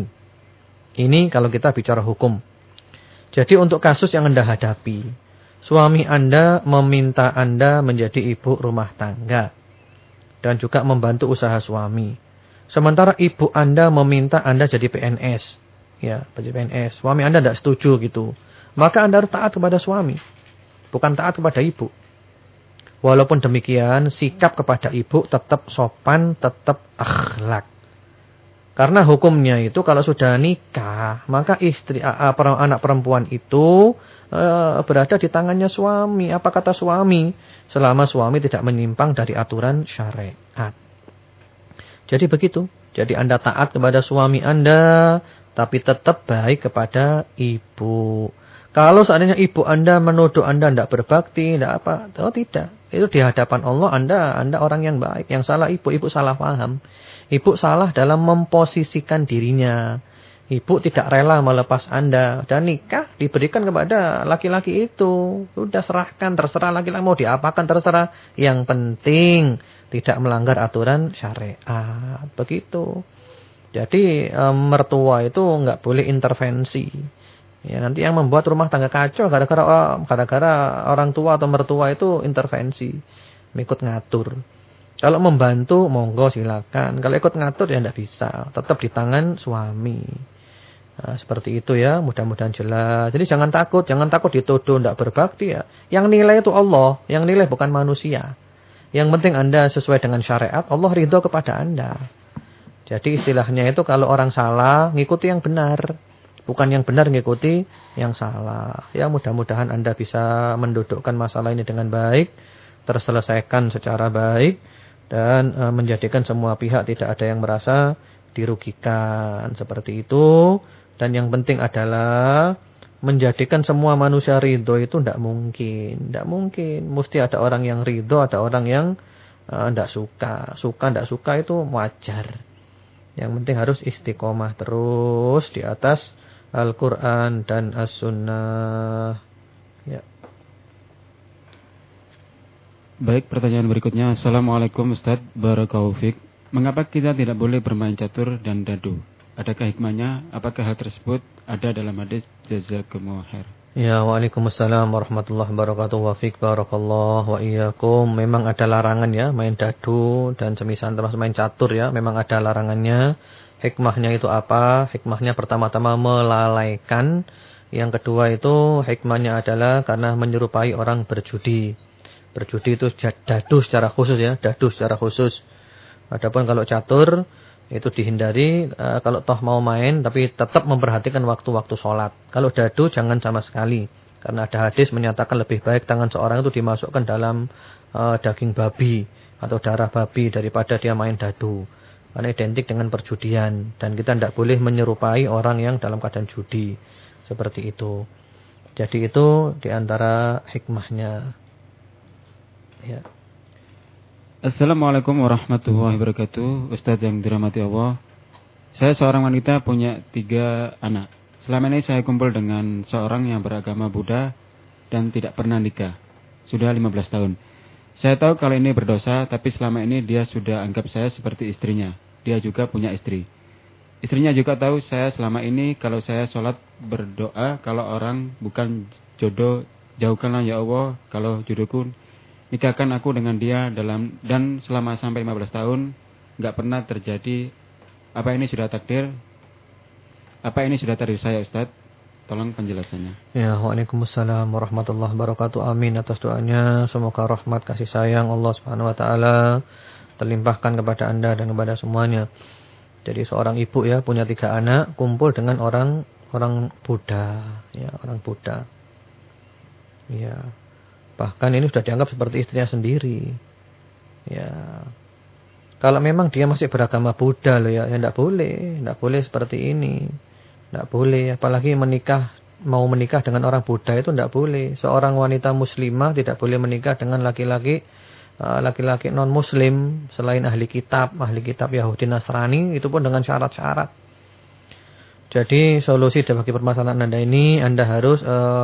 Ini kalau kita bicara hukum. Jadi untuk kasus yang Anda hadapi, suami Anda meminta Anda menjadi ibu rumah tangga dan juga membantu usaha suami. Sementara ibu Anda meminta Anda jadi PNS. Ya, jadi PNS. Suami Anda tidak setuju gitu. Maka Anda harus taat kepada suami, bukan taat kepada ibu. Walaupun demikian, sikap kepada ibu tetap sopan, tetap akhlak. Karena hukumnya itu kalau sudah nikah, maka istri anak perempuan itu berada di tangannya suami. Apa kata suami? Selama suami tidak menyimpang dari aturan syariat. Jadi begitu. Jadi Anda taat kepada suami Anda, tapi tetap baik kepada ibu. Kalau seandainya ibu Anda menuduh Anda tidak berbakti, tidak apa, oh tidak. Itu di hadapan Allah Anda orang yang baik. Yang salah ibu salah paham. Ibu salah dalam memposisikan dirinya. Ibu tidak rela melepas Anda. Dan nikah diberikan kepada laki-laki itu. Sudah serahkan, terserah laki-laki mau diapakan terserah. Yang penting tidak melanggar aturan syariat. Begitu. Jadi mertua itu enggak boleh intervensi. Ya, nanti yang membuat rumah tangga kacau gara-gara orang tua atau mertua itu intervensi, ikut ngatur. Kalau membantu monggo silakan. Kalau ikut ngatur ya tidak bisa, tetap di tangan suami. Nah, seperti itu ya, mudah-mudahan jelas. Jadi jangan takut dituduh tidak berbakti ya. Yang nilai itu Allah, yang nilai bukan manusia. Yang penting Anda sesuai dengan syariat, Allah ridho kepada Anda. Jadi istilahnya itu kalau orang salah ngikuti yang benar. Bukan yang benar ngikuti yang salah. Ya mudah-mudahan Anda bisa mendudukkan masalah ini dengan baik. Terselesaikan secara baik. Dan menjadikan semua pihak tidak ada yang merasa dirugikan. Seperti itu. Dan yang penting adalah menjadikan semua manusia ridho itu tidak mungkin. Tidak mungkin. Mesti ada orang yang ridho, ada orang yang tidak suka. Suka, tidak suka itu wajar. Yang penting harus istiqomah terus di atas Al-Quran dan As-Sunnah. Ya. Baik, pertanyaan berikutnya. Assalamualaikum Ustaz, barakallahu fiik. Mengapa kita tidak boleh bermain catur dan dadu? Adakah hikmahnya? Apakah hal tersebut ada dalam hadis jazakumullah khair? Ya, waalaikumsalam warahmatullahi wabarakatuh. Wa fiik barakallah wa iyyakum. Memang ada larangan ya, main dadu dan semisal termasuk main catur ya, memang ada larangannya. Hikmahnya itu apa? Hikmahnya pertama-tama melalaikan. Yang kedua itu hikmahnya adalah karena menyerupai orang berjudi. Berjudi itu dadu secara khusus ya, dadu secara khusus. Adapun kalau catur itu dihindari kalau toh mau main, tapi tetap memperhatikan waktu-waktu sholat. Kalau dadu jangan sama sekali, karena ada hadis menyatakan lebih baik tangan seorang itu dimasukkan dalam daging babi atau darah babi daripada dia main dadu, karena identik dengan perjudian. Dan kita tidak boleh menyerupai orang yang dalam keadaan judi seperti itu. Jadi itu diantara hikmahnya ya. Assalamualaikum warahmatullahi wabarakatuh. Ustadz yang dirahmati Allah, saya seorang wanita punya 3 anak. Selama ini saya kumpul dengan seorang yang beragama Buddha dan tidak pernah nikah. Sudah 15 tahun. Saya tahu kalau ini berdosa, tapi selama ini dia sudah anggap saya seperti istrinya. Dia juga punya istri. Istrinya juga tahu saya selama ini kalau saya sholat berdoa, kalau orang bukan jodoh, jauhkanlah ya Allah, kalau jodohku nikahkan aku dengan dia dan selama sampai 15 tahun nggak pernah terjadi. Apa ini sudah takdir? Apa ini sudah takdir saya, Ustaz? Tolong penjelasannya. Ya, waalaikumsalam warahmatullahi wabarakatuh. Amin atas doanya. Semoga rahmat kasih sayang Allah Subhanahu wa taala terlimpahkan kepada Anda dan kepada semuanya. Jadi seorang ibu ya punya 3 anak, kumpul dengan orang Buddha, ya, orang Buddha. Ya. Bahkan ini sudah dianggap seperti istrinya sendiri. Ya. Kalau memang dia masih beragama Buddha loh ya enggak boleh seperti ini. Enggak boleh, apalagi mau menikah dengan orang Buddha itu enggak boleh. Seorang wanita muslimah tidak boleh menikah dengan laki-laki non muslim selain ahli kitab Yahudi Nasrani, itu pun dengan syarat-syarat. Jadi solusi bagi permasalahan Anda ini, Anda harus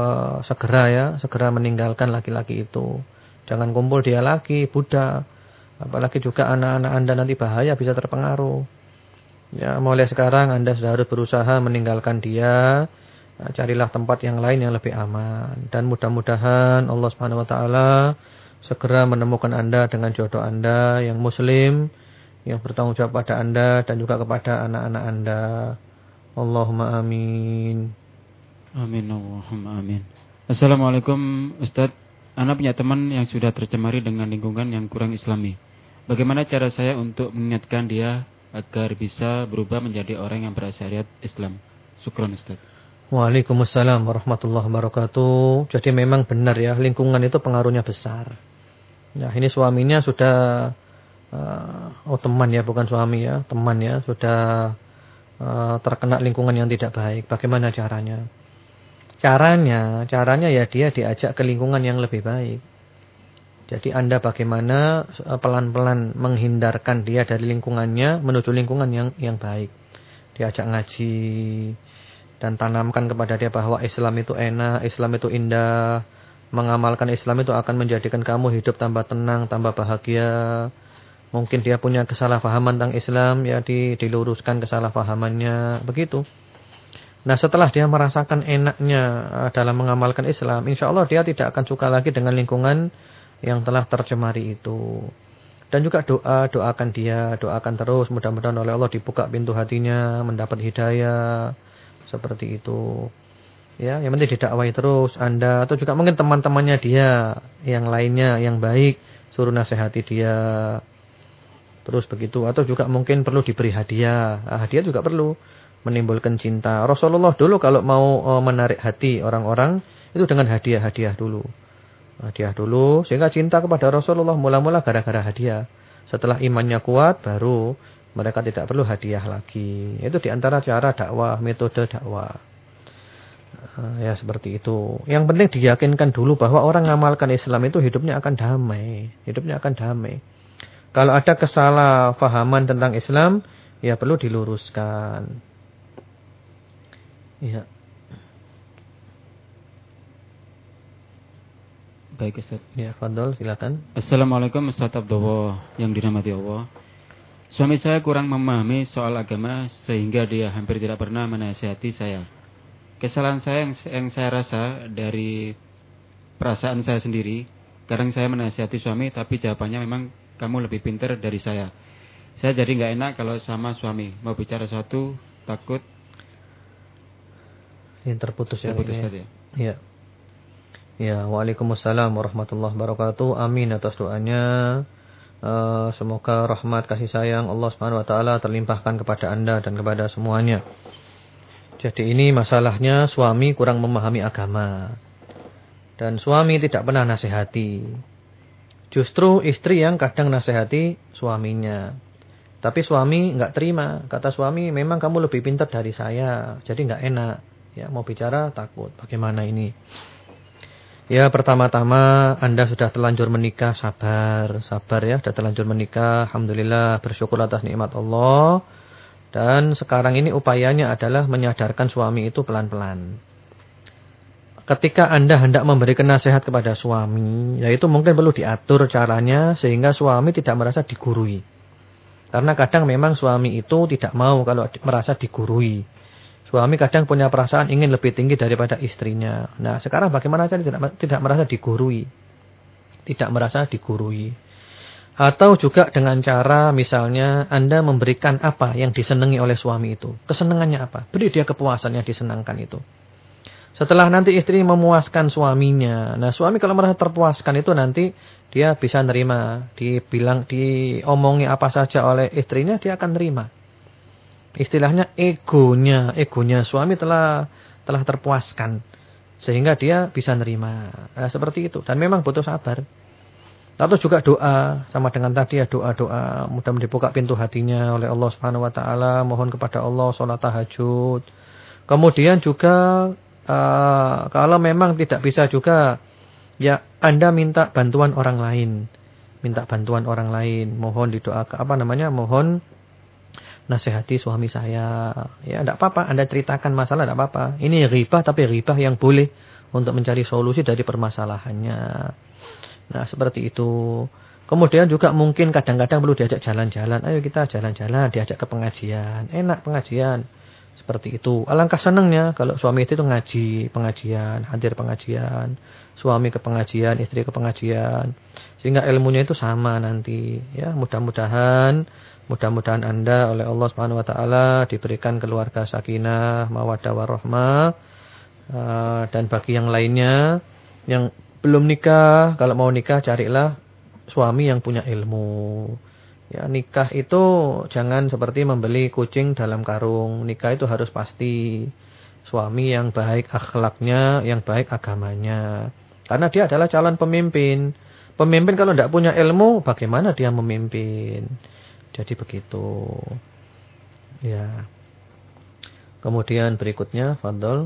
segera meninggalkan laki-laki itu. Jangan kumpul dia lagi, Buddha. Apalagi juga anak-anak Anda nanti bahaya, bisa terpengaruh. Ya, mulai sekarang Anda sudah harus berusaha meninggalkan dia. Carilah tempat yang lain yang lebih aman. Dan mudah-mudahan Allah Subhanahu wa taala segera menemukan Anda dengan jodoh Anda yang muslim, yang bertanggung jawab pada Anda dan juga kepada anak-anak Anda. Allahumma amin. Amin Allahumma amin. Assalamualaikum Ustadz. Anak punya teman yang sudah tercemari dengan lingkungan yang kurang islami. Bagaimana cara saya untuk mengingatkan dia agar bisa berubah menjadi orang yang bersyariat Islam? Syukran Ustadz. Waalaikumsalam warahmatullahi wabarakatuh. Jadi memang benar ya, lingkungan itu pengaruhnya besar. Nah, ini suaminya sudah teman ya, bukan suami ya, teman ya, sudah terkena lingkungan yang tidak baik. Bagaimana caranya? Caranya ya dia diajak ke lingkungan yang lebih baik. Jadi Anda bagaimana pelan-pelan menghindarkan dia dari lingkungannya menuju lingkungan yang baik. Diajak ngaji dan tanamkan kepada dia bahwa Islam itu enak, Islam itu indah. Mengamalkan Islam itu akan menjadikan kamu hidup tambah tenang, tambah bahagia. Mungkin dia punya kesalahpahaman tentang Islam, ya diluruskan kesalahpahamannya, begitu. Nah, setelah dia merasakan enaknya dalam mengamalkan Islam, insya Allah dia tidak akan suka lagi dengan lingkungan yang telah tercemari itu. Dan juga doakan dia, doakan terus, mudah-mudahan oleh Allah dibuka pintu hatinya, mendapat hidayah, seperti itu. Ya, yang penting didakwai terus Anda, atau juga mungkin teman-temannya dia, yang lainnya, yang baik, suruh nasihati dia. Terus begitu, atau juga mungkin perlu diberi hadiah. Hadiah juga perlu menimbulkan cinta. Rasulullah dulu kalau mau menarik hati orang-orang itu dengan hadiah dulu. Hadiah dulu sehingga cinta kepada Rasulullah mula-mula gara-gara hadiah. Setelah imannya kuat baru mereka tidak perlu hadiah lagi. Itu diantara cara dakwah, metode dakwah. Ya seperti itu. Yang penting diyakinkan dulu bahwa orang mengamalkan Islam itu hidupnya akan damai. Hidupnya akan damai. Kalau ada kesalahpahaman tentang Islam, ya perlu diluruskan. Ya. Baik Ustaz. Ya, fadhol silakan. Assalamualaikum Ustaz Abdullah yang dirahmati Allah. Suami saya kurang memahami soal agama sehingga dia hampir tidak pernah menasihati saya. kesalahan saya yang saya rasa dari perasaan saya sendiri. Kadang saya menasihati suami, tapi jawabannya memang kamu lebih pintar dari saya. Saya jadi nggak enak kalau sama suami mau bicara sesuatu, takut yang terputus ya. Ya. Ya, waalaikumsalam warahmatullahi wabarakatuh. Amin atas doanya. Semoga rahmat kasih sayang Allah Subhanahu wa taala terlimpahkan kepada Anda dan kepada semuanya. Jadi ini masalahnya suami kurang memahami agama. Dan suami tidak pernah nasihati. Justru istri yang kadang nasihati suaminya. Tapi suami enggak terima. Kata suami, memang kamu lebih pintar dari saya. Jadi enggak enak. Ya, mau bicara takut. Bagaimana ini? Ya, pertama-tama Anda sudah terlanjur menikah, sabar ya, sudah terlanjur menikah. Alhamdulillah, bersyukur atas nikmat Allah. Dan sekarang ini upayanya adalah menyadarkan suami itu pelan-pelan. Ketika Anda hendak memberikan nasihat kepada suami, yaitu mungkin perlu diatur caranya sehingga suami tidak merasa digurui. Karena kadang memang suami itu tidak mau kalau merasa digurui. Suami kadang punya perasaan ingin lebih tinggi daripada istrinya. Nah, sekarang bagaimana cara tidak merasa digurui? Tidak merasa digurui. Atau juga dengan cara misalnya Anda memberikan apa yang disenangi oleh suami itu. Kesenangannya apa? Beri dia kepuasan yang disenangkan itu. Setelah nanti istri memuaskan suaminya. Nah, suami kalau merasa terpuaskan itu nanti dia bisa nerima. Diomongi apa saja oleh istrinya, dia akan nerima. Istilahnya egonya suami telah terpuaskan. Sehingga dia bisa nerima. Nah, seperti itu. Dan memang butuh sabar. Atau juga doa. Sama dengan tadi ya, doa-doa. Mudah-mudahan dibuka pintu hatinya oleh Allah Subhanahu wa taala. Mohon kepada Allah sholat tahajud. Kemudian juga kalau memang tidak bisa juga, ya Anda minta bantuan orang lain. Minta bantuan orang lain. Mohon didoakan, mohon nasihati suami saya. Ya, tidak apa-apa. Anda ceritakan masalah, tidak apa-apa. Ini ghibah, tapi ghibah yang boleh untuk mencari solusi dari permasalahannya. Nah, seperti itu. Kemudian juga mungkin kadang-kadang perlu diajak jalan-jalan. Ayo kita jalan-jalan, diajak ke pengajian. Enak pengajian. Seperti itu. Alangkah senangnya kalau suami itu pengajian, hadir pengajian. Suami ke pengajian, istri ke pengajian. Sehingga ilmunya itu sama nanti. Ya, mudah-mudahan Anda oleh Allah Subhanahu wa taala diberikan keluarga sakinah, mawaddah warahmah. Dan bagi yang lainnya yang belum nikah, kalau mau nikah carilah suami yang punya ilmu. Ya, nikah itu jangan seperti membeli kucing dalam karung. Nikah itu harus pasti suami yang baik akhlaknya, yang baik agamanya. Karena dia adalah calon pemimpin. Pemimpin kalau tidak punya ilmu, bagaimana dia memimpin? Jadi begitu. Ya. Kemudian berikutnya, fadhol.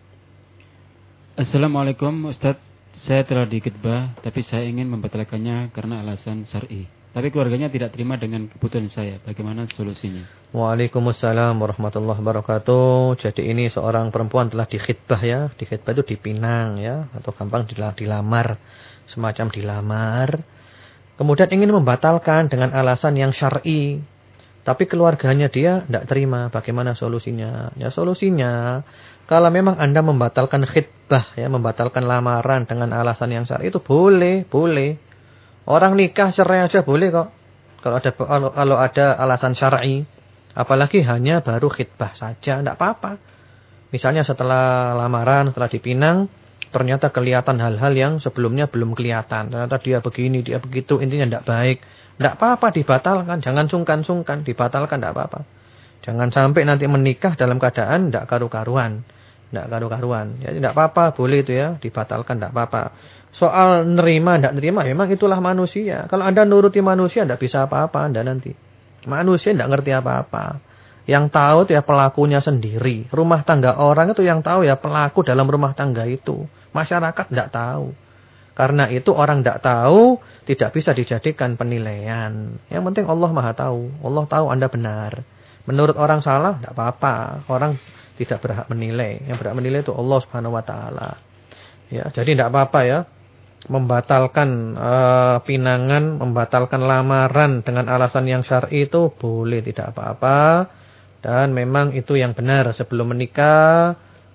Assalamualaikum Ustaz. Saya telah dikhitbah, tapi saya ingin membatalkannya karena alasan syar'i. Tapi keluarganya tidak terima dengan keputusan saya. Bagaimana solusinya? Waalaikumsalam warahmatullahi wabarakatuh. Jadi ini seorang perempuan telah dikhitbah ya. Dikhitbah itu dipinang ya. Atau gampang dilamar. Semacam dilamar. Kemudian ingin membatalkan dengan alasan yang syar'i. Tapi keluarganya dia tidak terima. Bagaimana solusinya? Ya solusinya, kalau memang Anda membatalkan khitbah, ya, membatalkan lamaran dengan alasan yang syar'i itu boleh. Orang nikah cerai aja boleh kok. Kalau ada alasan syar'i. Apalagi hanya baru khitbah saja, tidak apa-apa. Misalnya setelah lamaran, setelah dipinang, ternyata kelihatan hal-hal yang sebelumnya belum kelihatan. Ternyata dia begini, dia begitu, intinya tidak baik. Tidak apa-apa, dibatalkan. Jangan sungkan-sungkan, dibatalkan, tidak apa-apa. Jangan sampai nanti menikah dalam keadaan tidak karu-karuan. Tidak karu-karuan. Ya, tidak apa-apa, boleh itu ya, dibatalkan, tidak apa-apa. Soal nerima, tidak nerima, memang itulah manusia. Kalau Anda nuruti manusia, tidak bisa apa-apa Anda nanti. Manusia tidak ngerti apa-apa. Yang tahu itu ya pelakunya sendiri. Rumah tangga orang itu yang tahu ya pelaku dalam rumah tangga itu. Masyarakat tidak tahu. Karena itu orang tidak tahu tidak bisa dijadikan penilaian. Yang penting Allah Maha tahu. Allah tahu Anda benar. Menurut orang salah tidak apa-apa. Orang tidak berhak menilai. Yang berhak menilai itu Allah Subhanahu wa taala. Ya, jadi tidak apa-apa ya. Membatalkan pinangan, membatalkan lamaran dengan alasan yang syar'i itu boleh, tidak apa-apa. Dan memang itu yang benar. Sebelum menikah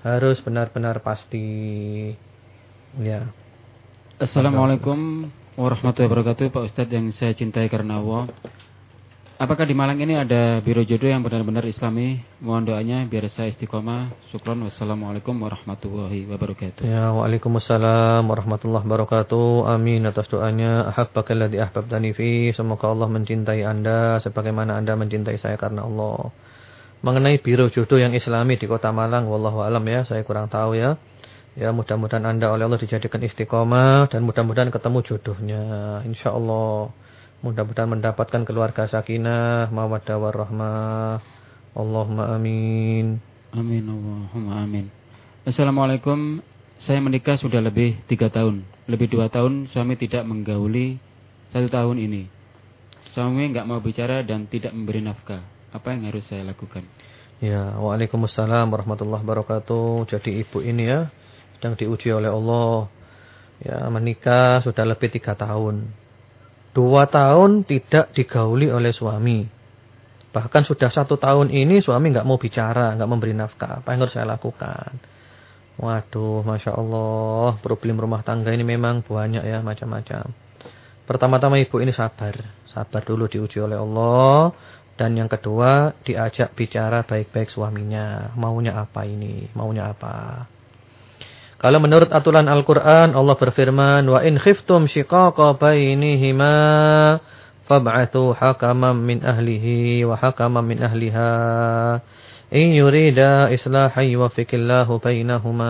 Harus benar-benar pasti. Ya. Assalamualaikum warahmatullahi wabarakatuh, Pak Ustadz yang saya cintai karena Allah. Apakah di Malang ini ada biro jodoh yang benar-benar Islami? Mohon doanya biar saya istiqomah. Syukron. Wassalamualaikum warahmatullahi wabarakatuh. Ya, waalaikumsalam warahmatullahi wabarakatuh. Amin atas doanya. Ahabbakalladzi ahbabtani fi. Semoga Allah mencintai Anda sebagaimana Anda mencintai saya karena Allah. Mengenai biro jodoh yang Islami di Kota Malang, wallahu alam ya, saya kurang tahu ya. Ya, mudah-mudahan Anda oleh Allah dijadikan istiqomah dan mudah-mudahan ketemu jodohnya, insyaallah. Mudah-mudahan mendapatkan keluarga sakinah, mawaddah warahmah. Allahumma amin. Amin, Allahumma amin. Assalamualaikum. Saya menikah sudah lebih 3 tahun. Lebih 2 tahun suami tidak menggauli 1 tahun ini. Suami enggak mau bicara dan tidak memberi nafkah. Apa yang harus saya lakukan? Ya, waalaikumsalam warahmatullahi wabarakatuh. Jadi ibu ini ya sedang diuji oleh Allah. Ya, menikah sudah lebih 3 tahun. 2 tahun tidak digauli oleh suami. Bahkan sudah 1 tahun ini suami enggak mau bicara, enggak memberi nafkah. Apa yang harus saya lakukan? Waduh, Masya Allah. Problem rumah tangga ini memang banyak ya, macam-macam. Pertama-tama ibu ini sabar. Sabar dulu diuji oleh Allah. Dan yang kedua, diajak bicara baik-baik suaminya. Maunya apa ini? Maunya apa? Kalau menurut aturan Al-Quran, Allah berfirman, wa in khiftum shiqaqa bainihima fab'athu hakaman min ahlihi wa hakaman min ahliha in yurida islahan yuwaffiqillahu bainahuma.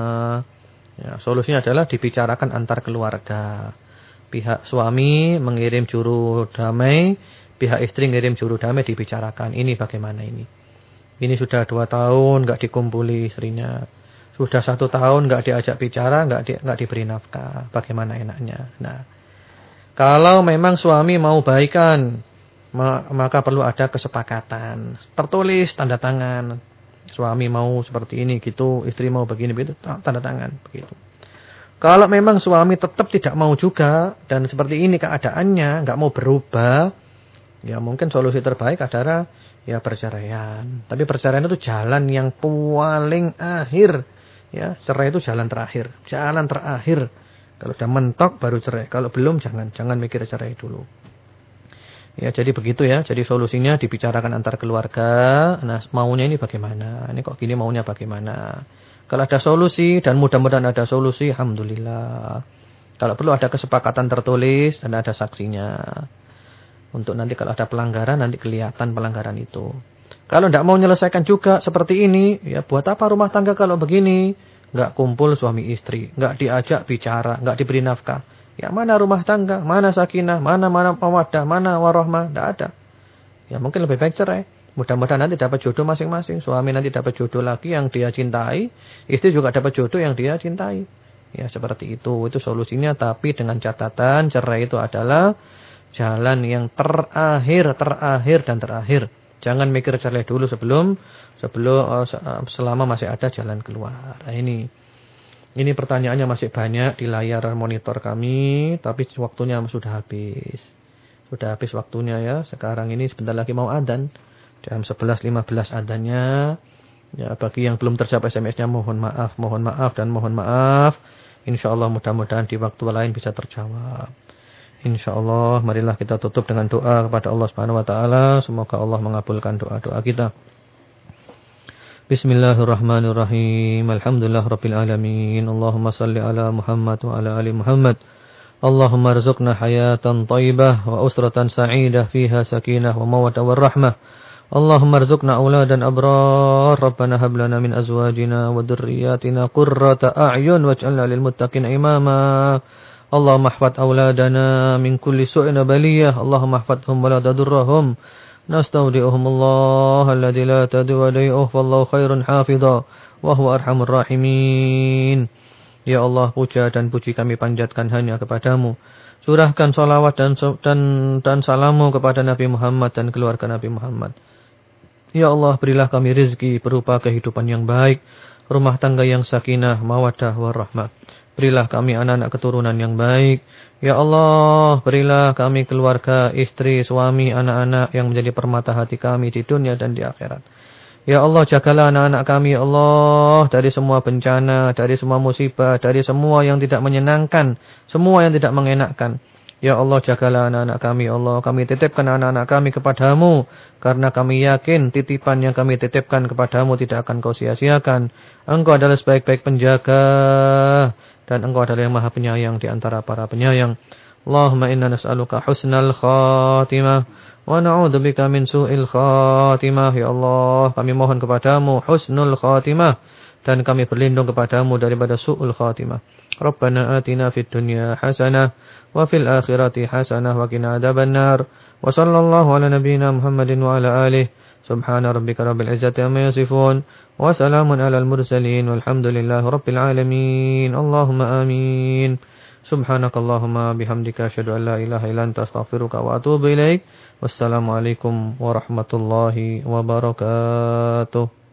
Ya, solusinya adalah dibicarakan antar keluarga. Pihak suami mengirim juru damai, pihak istri mengirim juru damai, dibicarakan. Ini bagaimana ini? Ini sudah 2 tahun enggak dikumpuli istrinya. Sudah 1 tahun enggak diajak bicara, enggak diberi nafkah. Bagaimana enaknya? Nah, kalau memang suami mau baikan, maka perlu ada kesepakatan. Tertulis, tanda tangan. Suami mau seperti ini, gitu. Istri mau begini, begitu. Tanda tangan, begitu. Kalau memang suami tetap tidak mau juga, dan seperti ini keadaannya, enggak mau berubah, ya mungkin solusi terbaik adalah ya perceraian. Tapi perceraian itu jalan yang paling akhir. Ya, cerai itu jalan terakhir. Jalan terakhir. Kalau sudah mentok baru cerai. Kalau belum jangan mikir cerai dulu. Ya, jadi begitu ya. Jadi solusinya dibicarakan antar keluarga. Nah, maunya ini bagaimana? Ini kok gini maunya bagaimana? Kalau ada solusi dan mudah-mudahan ada solusi, alhamdulillah. Kalau perlu ada kesepakatan tertulis dan ada saksinya. Untuk nanti kalau ada pelanggaran nanti kelihatan pelanggaran itu. Kalau tidak mau menyelesaikan juga seperti ini, ya buat apa rumah tangga kalau begini? Enggak kumpul suami istri, enggak diajak bicara, enggak diberi nafkah. Ya mana rumah tangga, mana sakinah, mana mawaddah, mana warahmah, tidak ada. Ya mungkin lebih baik cerai. Mudah-mudahan nanti dapat jodoh masing-masing. Suami nanti dapat jodoh lagi yang dia cintai, istri juga dapat jodoh yang dia cintai. Ya seperti itu solusinya, tapi dengan catatan cerai itu adalah jalan yang terakhir dan terakhir. Jangan mikir cerai dulu selama masih ada jalan keluar. Nah, ini pertanyaannya masih banyak di layar monitor kami, tapi waktunya sudah habis. Sudah habis waktunya ya. Sekarang ini sebentar lagi mau adzan. Jam 11.15 adzannya. Ya, bagi yang belum terjawab SMS-nya mohon maaf. Insyaallah mudah-mudahan di waktu lain bisa terjawab. InsyaAllah marilah kita tutup dengan doa kepada Allah Subhanahu Wa Taala. Semoga Allah mengabulkan doa-doa kita. Bismillahirrahmanirrahim. Alhamdulillahirabbil alamin. Allahumma salli ala Muhammad wa ala ali Muhammad. Allahumma arzuqna hayatan thayyibah wa usratan sa'idah fiha sakinah wa mawaddah warahmah. Allahumma arzuqna auladan abrar. Rabbana hab lana min azwajina wa dhurriyyatina qurrata a'yun waj'alna lil muttaqina imama. Allahumma ihfadz auladana min kulli su'in baliyah. Allahumma ihfadhum wa la tadurrahum. Nastaudi'uhumullah alladzi la tad'u dai'uh wallahu khairun hafidha wa huwa arhamur rahimin. Ya Allah, puja dan puji kami panjatkan hanya kepadamu. Curahkan salawat dan salamu kepada Nabi Muhammad dan keluarga Nabi Muhammad. Ya Allah, berilah kami rezeki berupa kehidupan yang baik, rumah tangga yang sakinah, mawaddah warahmah. Berilah kami anak-anak keturunan yang baik. Ya Allah, berilah kami keluarga, istri, suami, anak-anak yang menjadi permata hati kami di dunia dan di akhirat. Ya Allah, jagalah anak-anak kami, ya Allah, dari semua bencana, dari semua musibah, dari semua yang tidak menyenangkan, semua yang tidak mengenakkan. Ya Allah, jagalah anak-anak kami, ya Allah. Kami titipkan anak-anak kami kepadamu, karena kami yakin titipan yang kami titipkan kepadamu tidak akan kau sia-siakan. Engkau adalah sebaik-baik penjaga, dan engkau adalah yang maha penyayang di antara para penyayang. Allahumma inna nas'aluka husnal khatimah. Wa na'udzubika min su'il khatimah. Ya Allah, kami mohon kepadamu husnul khatimah, dan kami berlindung kepadamu daripada su'ul khatimah. Rabbana atina fid dunya hasanah wa fil akhirati hasanah wa qina adzabannar. Wa sallallahu ala nabiyyina Muhammadin wa ala alihi. Subhana rabbika rabbil izzati amma yasifun. Wa salamun alal mursalin walhamdulillahi rabbil alamin. Allahumma amin. Subhanakallahumma bihamdika asyhadu an la ilaha illa anta astaghfiruka wa atubu ilaik. Wassalamualaikum warahmatullahi wabarakatuh.